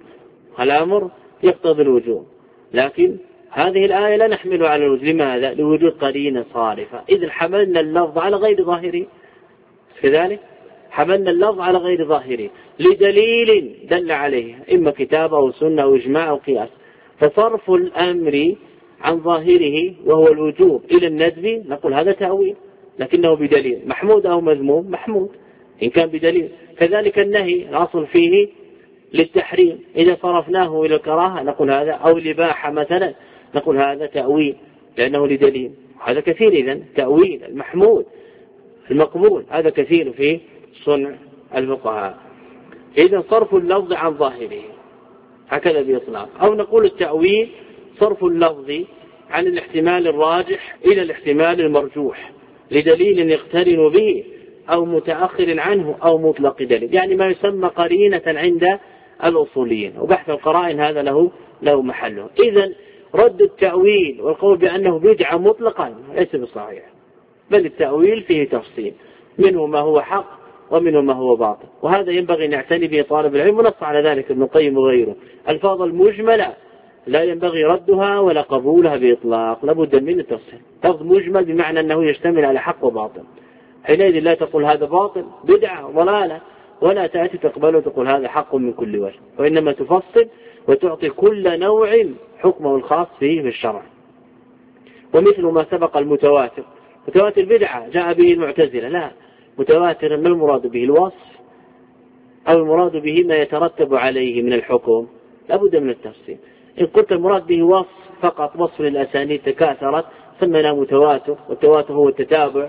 الوجوب، لكن هذه الآية لا نحملها على الوجوب. لماذا؟ لوجود قرينة صارفة. إذ حملنا اللفظ على غير ظاهره، كذلك حملنا اللفظ على غير ظاهره لدليل دل عليه، إما كتاب أو سنة أو إجماع أو قياس. فصرف الأمر عن ظاهره وهو الوجوب إلى الندب نقول هذا تأويل، لكنه بدليل. محمود أو مذموم؟ محمود إن كان بدليل. كذلك النهي الأصل فيه للتحريم، إذا صرفناه إلى الكراهة نقول هذا، أو الإباحة مثلا نقول هذا تأويل لأنه لدليل. هذا كثير. إذن تأويل المحمود المقبول هذا كثير في صنع الفقهاء. إذن صرف اللفظ عن ظاهره هكذا بإطلاق. أو نقول التأويل صرف اللفظ عن الاحتمال الراجح إلى الاحتمال المرجوح لدليل يقترن به أو متأخر عنه أو مطلق دليل، يعني ما يسمى قرينة عند الأصوليين، وبحث القرائن هذا له محله. إذن رد التأويل والقول بأنه بدعة مطلقا ليس بصحيح، بل التأويل فيه تفصيل، منه ما هو حق ومنه ما هو باطل، وهذا ينبغي أن يعتني به طالب العلم، ونص على ذلك ابن القيم وغيره. الفاظ المجملة لا ينبغي ردها ولا قبولها بإطلاق، لابد من التفصيل. لفظ مجمل بمعنى أنه يشتمل على حق وباطل، حينئذ لا تقول هذا باطل بدعة ضلالة، ولا تأتي تقبله وتقول هذا حق من كل وجه، وإنما تفصل وتعطي كل نوع حكمه الخاص فيه في الشرع. ومثل ما سبق المتواتر، متواتر بدعة جاء به المعتزلة، لا، متواتر ما المراد به؟ الوصف أو المراد به ما يترتب عليه من الحكم؟ لابد من التفصيل. إن قلت المراد به وصف فقط، وصف للأسانيد تكاثرت سمينا متواتر، والتواتر هو التتابع،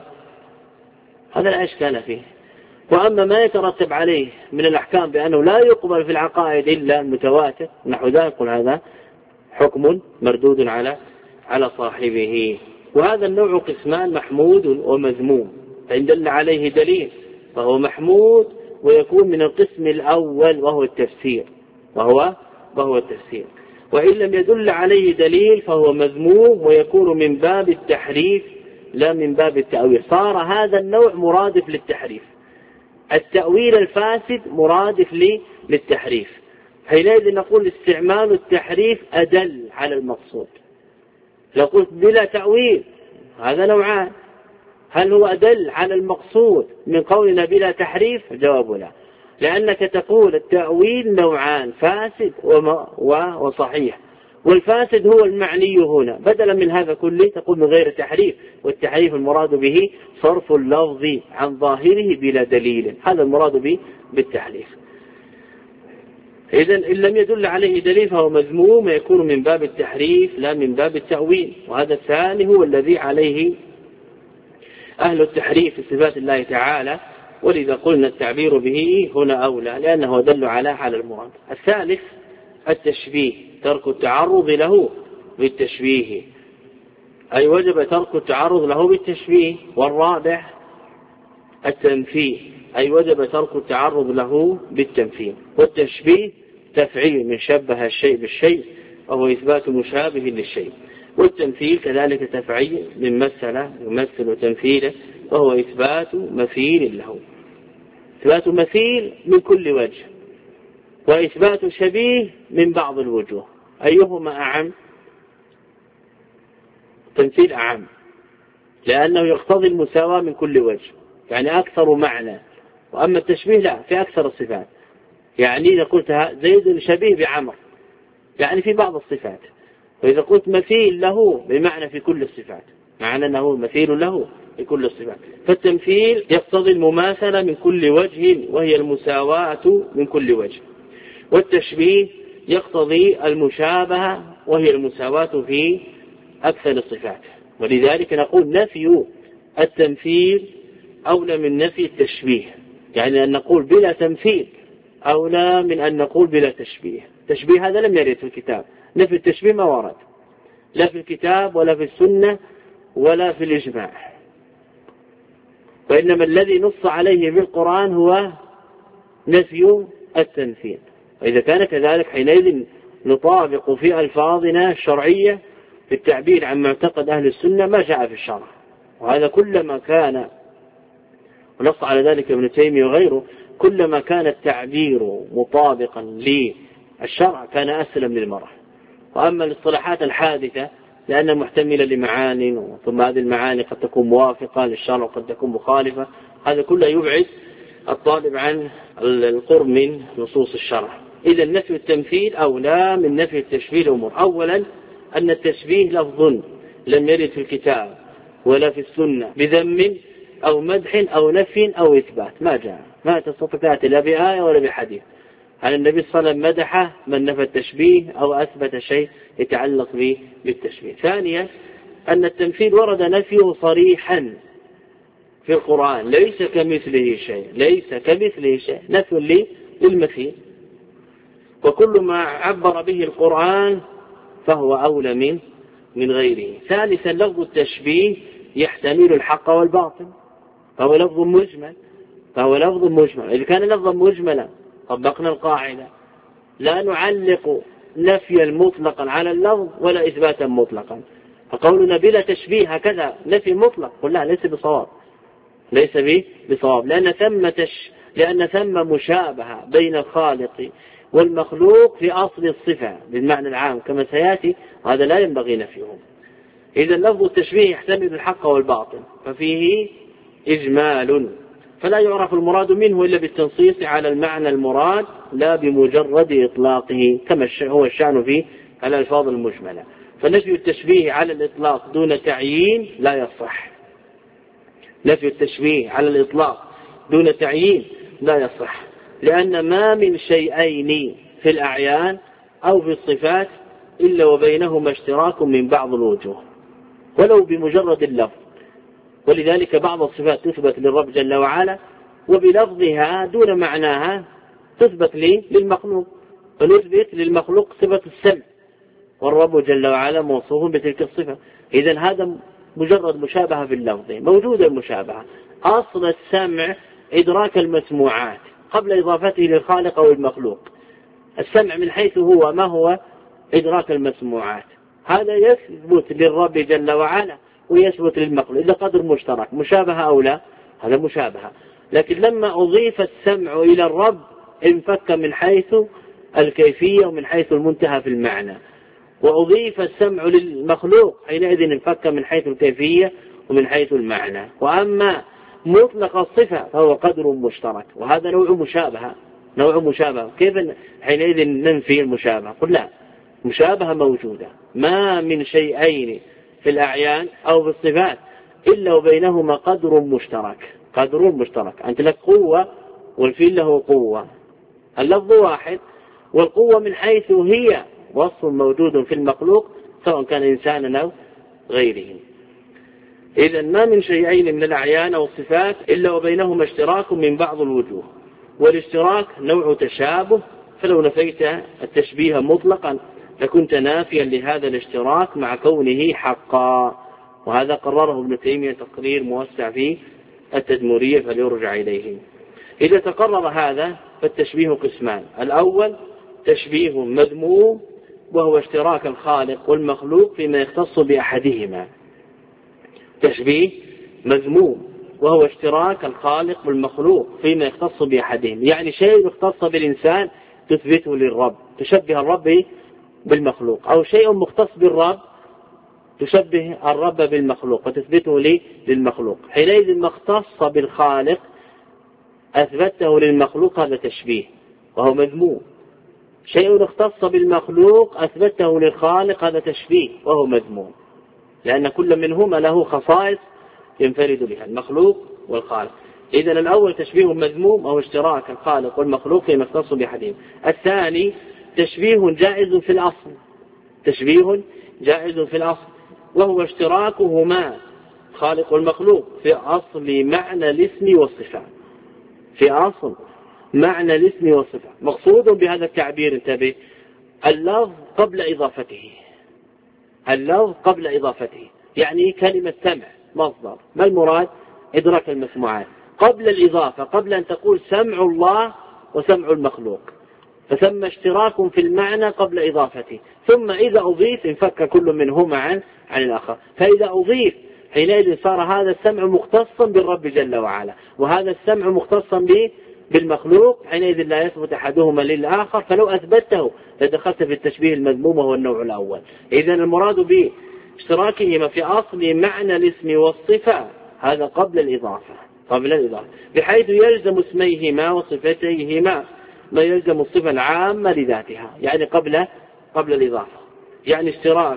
هذا لا إشكال فيه. وأما ما يترتب عليه من الأحكام بأنه لا يقبل في العقائد إلا المتواتر نحو ذلك، قل هذا حكم مردود على صاحبه. وهذا النوع قسمان: محمود ومذموم، فإن دل عليه دليل فهو محمود ويكون من القسم الأول وهو التفسير، وإن لم يدل عليه دليل فهو مذموم ويكون من باب التحريف لا من باب التأويل. صار هذا النوع مرادف للتحريف، التأويل الفاسد مرادف للتحريف. حينئذ نقول استعمال التحريف أدل على المقصود. لو قلت بلا تأويل هذا نوعان، هل هو أدل على المقصود من قولنا بلا تحريف؟ جواب لا، لأنك تقول التأويل نوعان، فاسد وصحيح، والفاسد هو المعني هنا. بدلا من هذا كله تقول من غير تحريف، والتحريف المراد به صرف اللفظ عن ظاهره بلا دليل، هذا المراد به بالتحريف. إذن إن لم يدل عليه دليل فهو مذموم، يكون من باب التحريف لا من باب التأويل. وهذا الثاني هو الذي عليه أهل التحريف في صفات الله تعالى، ولذا قلنا التعبير به هنا أولى لأنه دل على المراد. الثالث التشبيه، ترك التعرض له بالتشبيه، أي وجب ترك التعرض له بالتشبيه. والرابع التنفيه، أي وجب ترك التعرض له بالتنفيه. والتشبيه تفعيل من شبه الشيء بالشيء وهو إثبات مشابه للشيء. والتمثيل كذلك تفعيل من مثل يمثل تمثيله وهو إثبات مثيل له، إثبات مثيل من كل وجه، وإثبات شبيه من بعض الوجوه. أيهما أعم؟ تمثيل أعم، لأنه يقتضي المساواة من كل وجه، يعني أكثر معنى. وأما التشبيه لا، في أكثر الصفات. يعني إذا قلت زيد شبيه بعمر يعني في بعض الصفات، وإذا قلت مثيل له بمعنى في كل الصفات، معنى أنه مثيل له في كل الصفات. فالتمثيل يقتضي المماثلة من كل وجه وهي المساواة من كل وجه، والتشبيه يقتضي المشابهة وهي المساواة في أكثر الصفات. ولذلك نقول نفي التمثيل أولى من نفي التشبيه، يعني أن نقول بلا تمثيل أولى من أن نقول بلا تشبيه. تشبيه هذا لم يرد في الكتاب، نفي التشبيه ما ورد لا في الكتاب ولا في السنة ولا في الإجماع، وإنما الذي نص عليه في القرآن هو نفي التمثيل. وإذا كان كذلك حينئذ نطابق في ألفاظنا الشرعية في التعبير عن معتقد أهل السنة ما جاء في الشرع. وهذا كلما كان، ونص على ذلك ابن تيمية وغيره، كلما كان التعبير مطابقا للشرع كان أسلم للمرء. وأما الاصطلاحات الحادثة لأنها محتملة لمعاني، ثم هذه المعاني قد تكون موافقة للشرع وقد تكون مخالفة، هذا كله يبعد الطالب عن القرب من نصوص الشرع. إذا نفي التمثيل أولى من نفي التشبيه أمور. أولا أن التشبيه لفظ لم يرد في الكتاب ولا في السنة بذم أو مدح أو نفي أو إثبات، ما جاء، ما تستطيع لا بآية ولا بحديث. عن النبي صلى الله عليه وسلم مدح من نفى التشبيه أو أثبت شيء يتعلق به بالتشبيه. ثانيا أن التمثيل ورد نفيه صريحا في القرآن، ليس كمثله شيء، ليس كمثله شيء، نفي للمثيل، وكل ما عبر به القرآن فهو أولى من غيره. ثالثا لفظ التشبيه يحتمل الحق والباطل، فهو لفظ مجمل. إذا كان لفظا مجملا طبقنا القاعدة لا نعلق نفيا مطلقا على اللفظ ولا إثباتا مطلقا. فقولنا بلا تشبيه هكذا نفي مطلق قلنا ليس بصواب، ليس بصواب، لأن ثم مشابهة بين الخالق والمخلوق في أصل الصفة بالمعنى العام كما سيأتي، هذا لا ينبغي نفيه. إذا لفظ التشبيه يحتمل الحق والباطل ففيه إجمال، فلا يعرف المراد منه إلا بالتنصيص على المعنى المراد لا بمجرد إطلاقه كما هو الشأن في الألفاظ المجملة. فنفي التشبيه على الإطلاق دون تعيين لا يصح، نفي التشبيه على الإطلاق دون تعيين لا يصح، لأن ما من شيئين في الأعيان أو في الصفات إلا وبينهما اشتراك من بعض الوجوه ولو بمجرد اللفظ. ولذلك بعض الصفات تثبت للرب جل وعلا وبلفظها دون معناها تثبت للمخلوق، فنثبت للمخلوق صفة السمع والرب جل وعلا موصوف بتلك الصفة. إذن هذا مجرد مشابهة في اللفظ، موجودة المشابهة. أصل السمع إدراك المسموعات قبل إضافته للخالق أو المخلوق. السمع من حيث هو ما هو إدراك المسموعات، هذا يثبت للرب جل وعلا ويثبت للمخلوق إذا قدر مشترك. مشابهة أو لا؟ هذا مشابهة. لكن لما أضيف السمع إلى الرب انفك من حيث الكيفية ومن حيث المنتهى في المعنى، وأضيف السمع للمخلوق حينئذ انفك من حيث الكيفية ومن حيث المعنى. وأما مطلق الصفة فهو قدر مشترك، وهذا نوع مشابهة. نوع مشابهة كيف حينئذ ننفي المشابهة؟ قل لا، مشابهة موجودة. ما من شيئين في الأعيان أو في الصفات إلا وبينهما قدر مشترك. قدر مشترك. أنت لك قوة والفيل له قوة، اللفظ واحد، والقوة من حيث هي وصف موجود في المخلوق سواء كان إنسانا أو غيره. إذا ما من شيئين من الأعيان أو الصفات إلا وبينهما اشتراك من بعض الوجوه، والاشتراك نوع تشابه، فلو نفيت التشبيه مطلقا لكنت نافيا لهذا الاشتراك مع كونه حقا. وهذا قرره ابن تيمية تقرير موسع في التدمرية فليرجع إليه. إذا تقرر هذا فالتشبيه قسمان: الأول تشبيه مذموم وهو اشتراك الخالق والمخلوق فيما يختص بأحدهما. تشبيه مذموم وهو اشتراك الخالق والمخلوق فيما يختص بأحدهم، يعني شيء يختص بالإنسان تثبته للرب، تشبه الرب بالمخلوق، أو شيء مختص بالرب تشبه الرب بالمخلوق وتثبته للمخلوق. حينئذ ما اختص بالخالق أثبته للمخلوق هذا تشبيه وهو مذموم. شيء اختص بالمخلوق أثبته للخالق هذا تشبيه وهو مذموم، لأن كل منهما له خصائص ينفرد بها، المخلوق والخالق. إذن الأول تشبيه مذموم أو اشتراك الخالق والمخلوق فيما يختص بأحدهم. الثاني تشبيه جائز في الأصل، تشبيه جائز في الأصل وهو اشتراكهما خالق والمخلوق في أصل معنى الاسم والصفة. في أصل معنى الاسم والصفة. مقصود بهذا التعبير انتبه اللفظ قبل إضافته، اللفظ قبل إضافته، يعني كلمة سمع مصدر، ما المراد؟ إدراك المسموعات. قبل الإضافة، قبل أن تقول سمع الله وسمع المخلوق، فثم اشتراك في المعنى قبل إضافته، ثم إذا أضيف انفك كل منهما عن الآخر. فإذا أضيف حينئذ صار هذا السمع مختصا بالرب جل وعلا، وهذا السمع مختصا بالمخلوق، حينئذ لا يثبت أحدهما للآخر. فلو أثبته لدخلت في التشبيه المذموم وهو النوع الأول. إذن المراد باشتراكهما في أصل معنى الاسم والصفة هذا قبل الإضافة، قبل الإضافة، بحيث يلزم اسميهما وصفتيهما ما يلزم الصفة العامة لذاتها، يعني قبل الإضافة. يعني اشتراك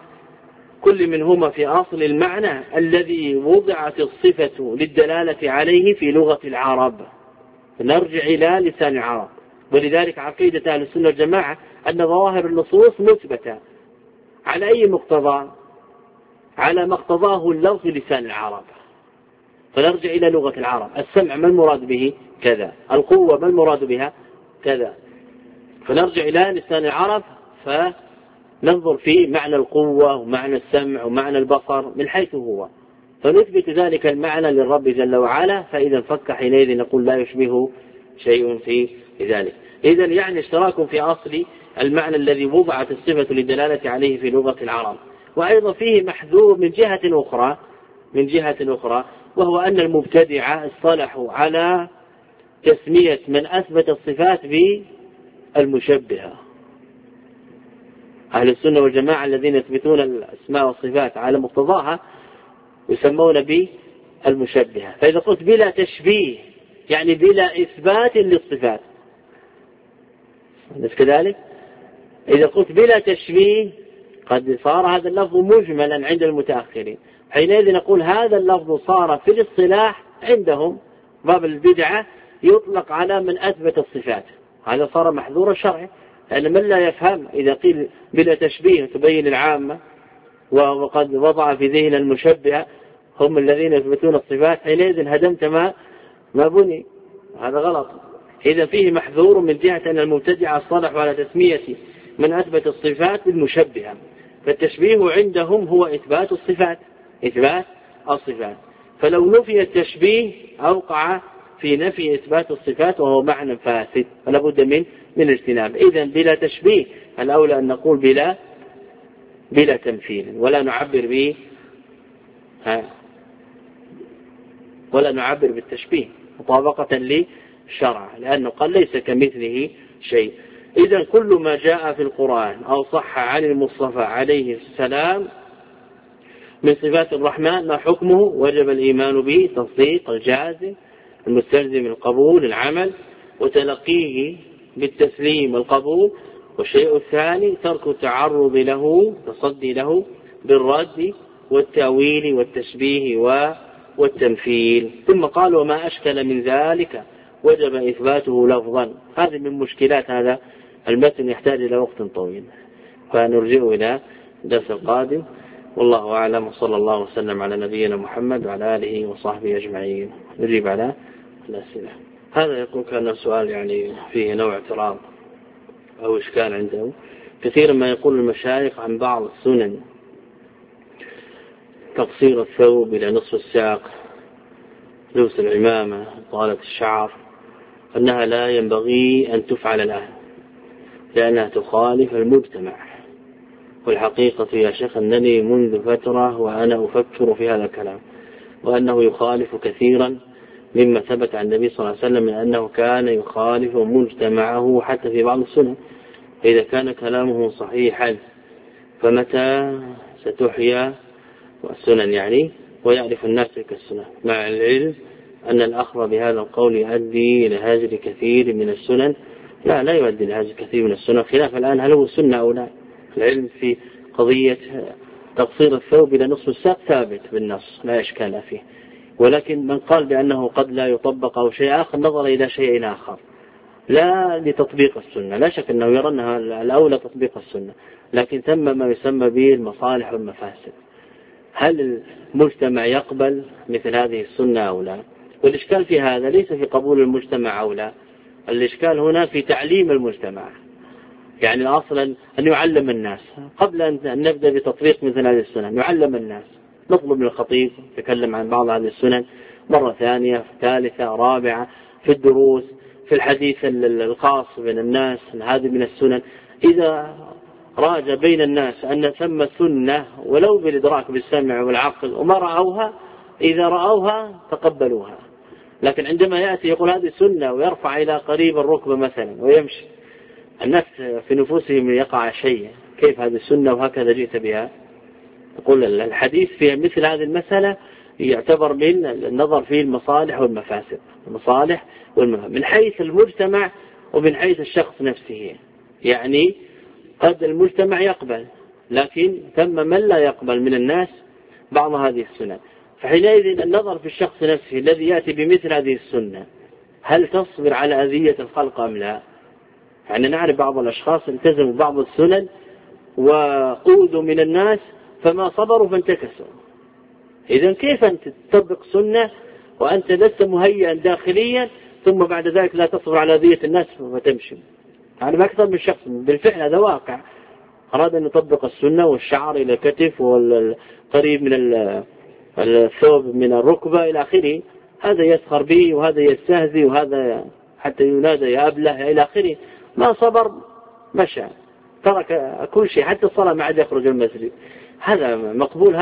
كل منهما في أصل المعنى الذي وضعت الصفة للدلالة عليه في لغة العرب. نرجع إلى لسان العرب. ولذلك عقيدة أهل السنة والجماعة أن ظواهر النصوص مثبتة على أي مقتضى؟ على ما اقتضاه اللفظ لسان العرب. فنرجع إلى لغة العرب. السمع ما المراد به؟ كذا. القوة ما المراد بها؟ كذا. فنرجع إلى لسان العرب فننظر في معنى القوة ومعنى السمع ومعنى البصر من حيث هو، فنثبت ذلك المعنى للرب جل وعلا. فإذا انفك حينئذ نقول لا يشبه شيء في ذلك. إذن يعني اشتراك في أصل المعنى الذي وضعت الصفة للدلالة عليه في لغة العرب. وأيضا فيه محذور من جهة أخرى وهو أن المبتدعة اصطلحوا على تسمية من أثبت الصفات بالمشبهة. أهل السنة والجماعة الذين يثبتون الأسماء والصفات على مقتضاها يسمون بالمشبهة. فإذا قلت بلا تشبيه يعني بلا إثبات للصفات، أليس كذلك؟ إذا قلت بلا تشبيه قد صار هذا اللفظ مجملا عند المتأخرين، حينئذ نقول هذا اللفظ صار في الاصطلاح عندهم باب البدعة يطلق على من أثبت الصفات. هذا صار محذور الشرع، لأن من لا يفهم إذا قيل بلا تشبيه تبين العامة وقد وضع في ذهن المشبهة هم الذين يثبتون الصفات، حينئذ هدمت ما بني. هذا غلط. إذا فيه محذور من جهة أن المبتدعة اصطلحوا على تسمية من أثبت الصفات بالمشبهة. فالتشبيه عندهم هو إثبات الصفات، إثبات الصفات. فلو نفي التشبيه أوقع في نفي إثبات الصفات وهو معنى فاسد، فلا بد من اجتناب. إذن بلا تشبيه الأولى أن نقول بلا تمثيل، ولا نعبر به ولا نعبر بالتشبيه مطابقة للشرع، لأنه قال ليس كمثله شيء. إذا كل ما جاء في القرآن أو صح عن المصطفى عليه السلام من صفات الرحمن ما حكمه وجب الإيمان به تصديق الجازم المستلزم القبول العمل وتلقيه بالتسليم القبول. والشيء الثاني ترك التعرض له تصدي له بالرد والتأويل والتشبيه والتمثيل. ثم قال وما أشكل من ذلك وجب إثباته لفظا. هذه من مشكلات هذا المتن يحتاج إلى وقت طويل، فنرجع إلى الدرس القادم. والله أعلم، وصلى الله وسلم على نبينا محمد وعلى آله وصحبه أجمعين. نجيب على الأسئلة. هذا يقول كان سؤال يعني فيه نوع اعتراض أو إشكال عنده. كثيرا ما يقول المشايخ عن بعض السنن تقصير الثوب إلى نصف الساق، لبس العمامة، طالة الشعر، أنها لا ينبغي أن تفعل الآن لأنها تخالف المجتمع. والحقيقة يا شيخ أنني منذ فترة وأنا أفكر في هذا الكلام، وأنه يخالف كثيرا مما ثبت عن النبي صلى الله عليه وسلم من أنه كان يخالف مجتمعه حتى في بعض السنن. إذا كان كلامه صحيحا فمتى ستحيا السنن يعني ويعرف الناس تلك السنن، مع العلم أن الأخذ بهذا القول يؤدي إلى هجر كثير من السنن. لا يؤدي إلى هجر كثير من السنن، خلاف الآن هل هو سنة أو لا. العلم في قضية تقصير الثوب إلى نصف الساق ثابت بالنص لا إشكال فيه، ولكن من قال بأنه قد لا يطبق أو شيء آخر نظر إلى شيء آخر لا لتطبيق السنة. لا شك أنه يرى أنها الأولى تطبيق السنة، لكن ثم ما يسمى به المصالح والمفاسد. هل المجتمع يقبل مثل هذه السنة أو لا؟ والإشكال في هذا ليس في قبول المجتمع أو لا، الإشكال هنا في تعليم المجتمع. يعني أصلا أن يعلم الناس قبل أن نبدأ بتطبيق مثل هذه السنن، يعلم الناس. نطلب من الخطيب يتكلم عن بعض هذه السنن مرة ثانية ثالثة رابعة في الدروس، في الحديث الخاص بين الناس. هذه من السنن إذا راج بين الناس أن ثم سنة ولو بالإدراك بالسمع والعقل وما رأوها، إذا رأوها تقبلوها. لكن عندما يأتي يقول هذه سنة ويرفع إلى قريب الركبة مثلا ويمشي، الناس في نفوسهم يقع شيء، كيف هذه السنة وهكذا جئت بها؟ يقول الحديث في مثل هذه المسألة يعتبر من النظر فيه المصالح والمفاسد، المصالح والمفاسد من حيث المجتمع ومن حيث الشخص نفسه. يعني قد المجتمع يقبل، لكن ثم من لا يقبل من الناس بعض هذه السنن. فحينئذ النظر في الشخص نفسه الذي يأتي بمثل هذه السنة، هل تصبر على أذية الخلق أم لا؟ يعني نعرف بعض الأشخاص التزموا بعض السنن وقودوا من الناس فما صبروا فانتكسوا. إذن كيف أنت تطبق سنة وأنت لست مهيئا داخليا ثم بعد ذلك لا تصبر على أذية الناس فتمشي؟ يعني ما أكثر من شخص بالفعل هذا واقع أراد أن يطبق السنة والشعر إلى كتف والقريب من الثوب من الركبة إلى آخره، هذا يسخر به وهذا يستهزي وهذا حتى ينادى يا أبله إلى آخره. ما صبر مشى ترك كل شيء حتى الصلاة ما عاد يخرج المسجد. هذا مقبول؟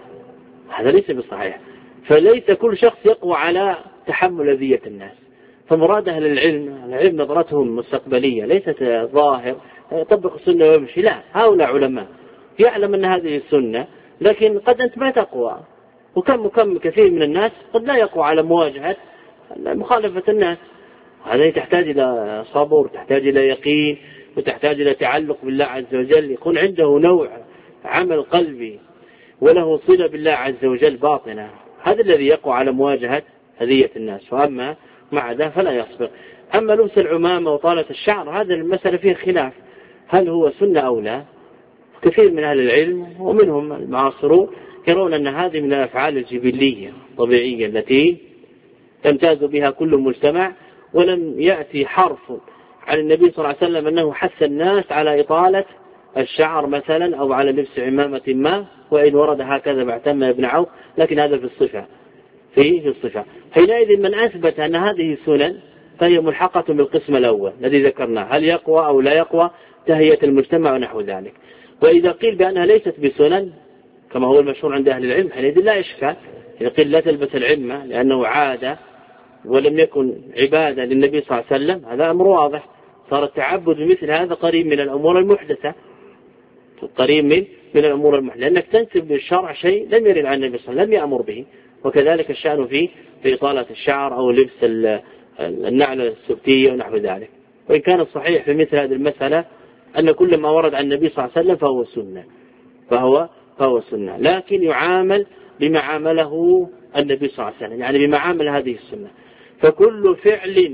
هذا ليس بصحيح. فليس كل شخص يقوى على تحمل أذية الناس. فمراد أهل العلم نظرتهم مستقبلية ليست ظاهر يطبق السنة ويمشي، لا، هؤلاء علماء يعلم أن هذه السنة، لكن قد أنت ما تقوى. وكم كثير من الناس قد لا يقوى على مواجهة مخالفة الناس. هذا تحتاج إلى صبر، تحتاج إلى يقين، وتحتاج إلى تعلق بالله عز وجل، يكون عنده نوع عمل قلبي وله صلة بالله عز وجل باطنة. هذا الذي يقوى على مواجهة أذية الناس، وأما مع ذا فلا يصبر. أما لبس العمامة وطالة الشعر هذا المسألة فيه خلاف هل هو سنة أو لا. كثير من أهل العلم ومنهم المعاصرون يرون أن هذه من الأفعال الجبلية الطبيعية التي تمتاز بها كل مجتمع، ولم يأتي حرف عن النبي صلى الله عليه وسلم أنه حث الناس على إطالة الشعر مثلا أو على لبس عمامة ما، وإن ورد هكذا باعتم ابن عوف، لكن هذا في الصفة في الصفة. حينئذ من أثبت أن هذه سنن فهي ملحقة بالقسم الأول الذي ذكرناه، هل يقوى أو لا يقوى تهيئة المجتمع ونحو ذلك. وإذا قيل بأنها ليست بسنن كما هو المشهور عند أهل العلم، حينئذ لا إشكال إذا قيل لا تلبس العمة لأنه عادة ولم يكن عبادة للنبي صلى الله عليه وسلم، هذا أمر واضح. صار التعبد بمثل هذا قريب من الأمور المحدثة، قريب من الأمور المحدثة، لأنك تنسب للشرع شيء لم يرد عن النبي صلى الله عليه وسلم، لم يأمر به. وكذلك الشأن في إطالة الشعر أو لبس النعلة السبتية ونحو ذلك. وإن كان الصحيح في مثل هذه المسألة أن كل ما ورد عن النبي صلى الله عليه وسلم فهو سنة، لكن يعامل بما عامله النبي صلى الله عليه وسلم، يعني بما عامل هذه السنة. فكل فعل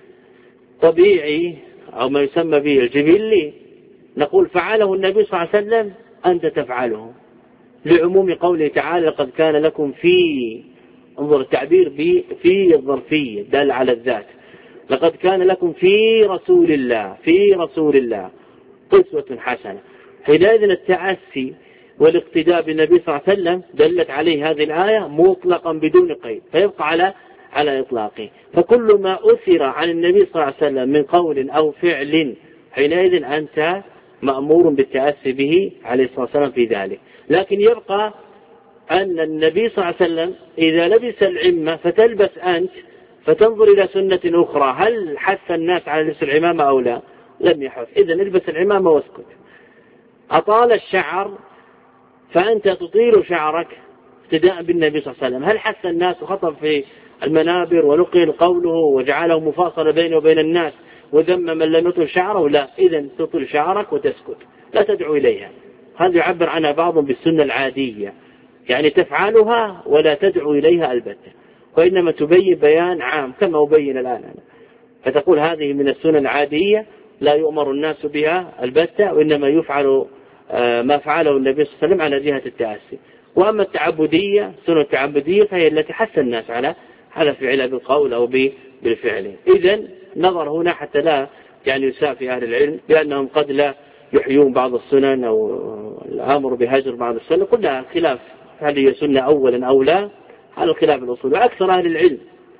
طبيعي أو ما يسمى به الجبلي نقول فعله النبي صلى الله عليه وسلم أنت تفعله، لعموم قوله تعالى لقد كان لكم انظر التعبير في الظرفية دل على الذات، لقد كان لكم في رسول الله قسوة حسنة. حينئذ التأسي والاقتداء بالنبي صلى الله عليه وسلم دلت عليه هذه الآية مطلقا بدون قيد، فيبقى على إطلاقه. فكل ما أثر عن النبي صلى الله عليه وسلم من قول أو فعل حينئذ أنت مأمور بالتأسي به عليه الصلاة والسلام في ذلك. لكن يبقى أن النبي صلى الله عليه وسلم إذا لبس العمة فتلبس أنت فتنظر إلى سنة أخرى، هل حث الناس على لبس العمامة أو لا؟ لم يحث، إذا البس العمامة واسكت. أطال الشعر فأنت تطيل شعرك ابتداء بالنبي صلى الله عليه وسلم، هل حث الناس وخطب في المنابر ونقل قوله وجعله مفاصلة بينه وبين الناس وذم من لم يطل شعره؟ لا، إذا تطل شعرك وتسكت لا تدعو إليها. هذا يعبر عنها بعضهم بالسنة العادية، يعني تفعلها ولا تدعو إليها البتة، وإنما تبين بيان عام كما أبين الآن أنا. فتقول هذه من السنة العادية لا يؤمر الناس بها البتة، وإنما يفعل ما فعله النبي صلى الله عليه وسلم على جهة التأسي. وأما التعبدية، السنة التعبدية فهي التي حث الناس على فعلها بالقول أو بالفعل. إذن نظر هنا حتى لا يعني يساء في أهل العلم بأنهم قد لا يحيون بعض السنن أو الأمر بهجر بعض السنن، كلها خلاف هل هي سنة أولا أو لا، هذا الخلاف الأصول. وأكثر أهل العلم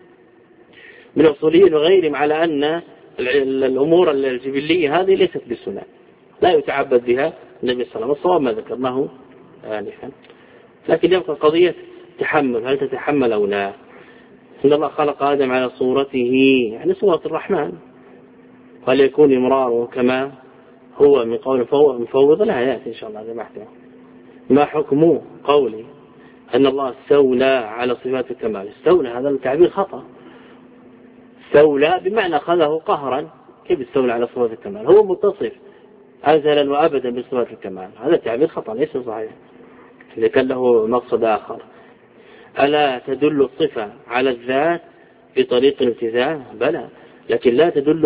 من الأصوليين وغيرهم على أن الأمور الجبلية هذه ليست بالسنة، لا يتعبد بها النبي صلى الله عليه وسلم، الصواب ما ذكرناه آنفا. لكن يبقى قضية تحمل، هل تتحمل أو لا؟ إن الله خلق آدم على صورته، يعني صورة الرحمن، هل يكون إمراره كما هو من قول مفوض؟ لا يأتي إن شاء الله هذا بحثه. ما حكم قولي أن الله استولى على صفات الكمال؟ استولى هذا التعبير خطأ، استولى بمعنى أخذه قهرا، كيف استولى على صفات الكمال؟ هو متصف أزلا وأبدا بصفات الكمال، هذا التعبير خطأ ليس صحيح، إذا كان له مقصد آخر. ألا تدل الصفة على الذات بطريق الامتثال؟ بلى، لكن لا تدل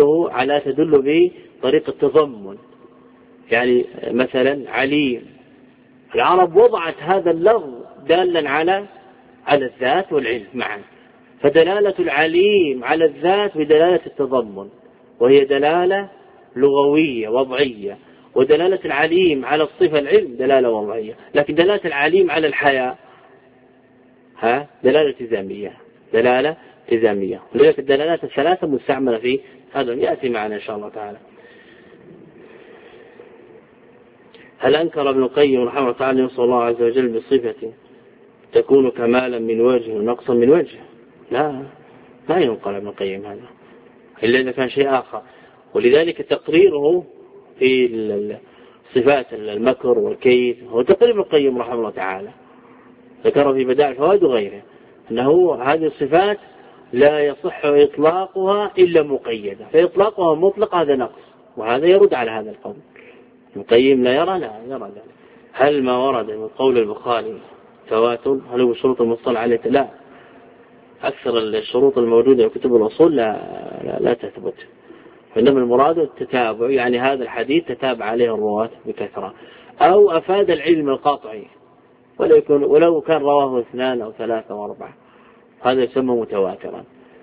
بطريق التضمن. يعني مثلا عليم، العرب وضعت هذا اللفظ دالا على الذات والعلم معا، فدلالة العليم على الذات بدلالة التضمن، وهي دلالة لغوية وضعية، ودلالة العليم على الصفة العلم دلالة وضعية. لكن دلالة العليم على الحياة دلالة التزامية. ولذلك الدلالات الثلاثة مستعملة في هذا، يأتي معنا إن شاء الله تعالى. هل أنكر ابن القيم رحمه الله تعالى يوصف الله عز وجل بصفة تكون كمالا من وجه ونقصا من وجه؟ لا ينقل ابن القيم هذا إلا إذا كان شيء آخر. ولذلك تقريره في صفات المكر والكيد هو تقرير ابن القيم رحمه الله تعالى، ذكره في بدائع الفوائد وغيره، أنه هذه الصفات لا يصح إطلاقها إلا مقيدة، فإطلاقها مطلق هذا نقص، وهذا يرد على هذا القول. ابن القيم لا يرى ذلك. هل ما ورد من قول البخاري تواتر؟ هل هو شروط المصطلح عليه؟ لا، أكثر الشروط الموجودة في كتب الأصول لا تثبت، وإنما المراد التتابع، يعني هذا الحديث تتابع عليه الرواة بكثرة، أو أفاد العلم القاطعي، ولو كان رواه 2 أو 3 أو 4، هذا يسمى متواترا،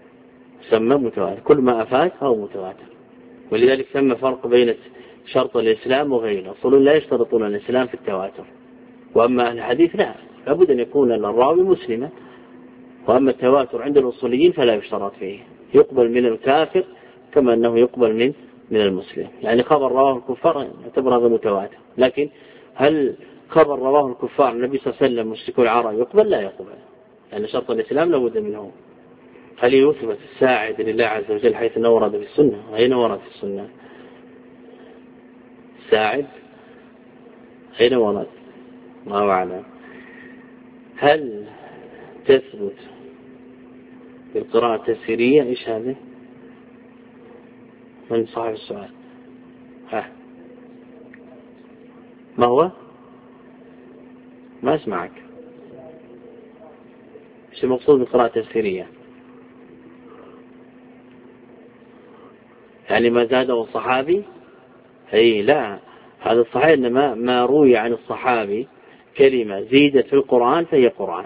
كل ما أفاد فهو متواتر. ولذلك سمى فرق بين شرط الإسلام وغيره، أصول لا يشترطون الإسلام في التواتر، وأما الحديث لا، لابد أن يكون الراوي مسلما. وأما التواتر عند الأصوليين فلا يشترط فيه، يقبل من الكافر كما أنه يقبل من المسلم، يعني خبر رواه الكفار يعتبر هذا متواتر. لكن هل خبر رواه الكفار النبي صلى الله عليه وسلم مشركو العرب يقبل لا يقبل؟ لأن شرط الإسلام لابد منه. هل يثبت الساعد لله عز وجل حيث أنه ورد في السنة؟ أين ورد في السنة ساعد؟ أين ورد؟ الله أعلم. هل تثبت بالقراءة التفسيرية؟ إيش هذه؟ من صاحب السؤال؟ ما هو؟ ما أسمعك. إيش المقصود بالقراءة التفسيرية؟ يعني ما زاده الصحابي؟ أي لا، هذا الصحيح إنما ما روي عن الصحابي كلمة زيدت في القرآن فهي قرآن،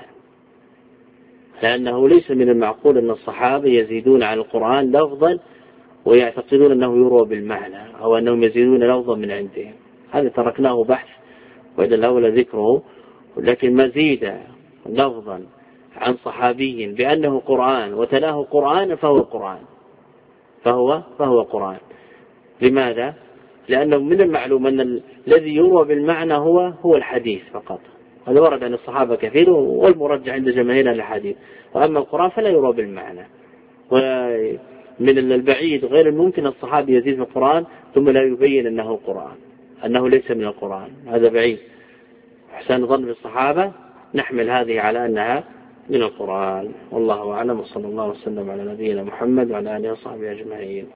لأنه ليس من المعقول أن الصحابة يزيدون عن القرآن لفظا ويعتقدون أنه يروى بالمعنى أو أنهم يزيدون لفظا من عندهم. هذا تركناه بحث وإذا الأولى ذكره. لكن مزيد لفظا عن صحابي بأنه قرآن وتلاه قرآن فهو قرآن، فهو قرآن. لماذا؟ لأنه من المعلوم أن الذي يروى بالمعنى هو الحديث فقط، هذا ورد عن الصحابة كثير والمرجع عند جماهير الحديث. وأما القرآن فلا يروى بالمعنى، ومن البعيد غير الممكن الصحابي يزيد في القرآن ثم لا يبين أنه قرآن، أنه ليس من القرآن، هذا بعيد. أحسن ظن بالصحابة نحمل هذه على أنها من القرآن، والله أعلم. وصلى الله وسلم على نبينا محمد وعلى آله وصحبه أجمعين.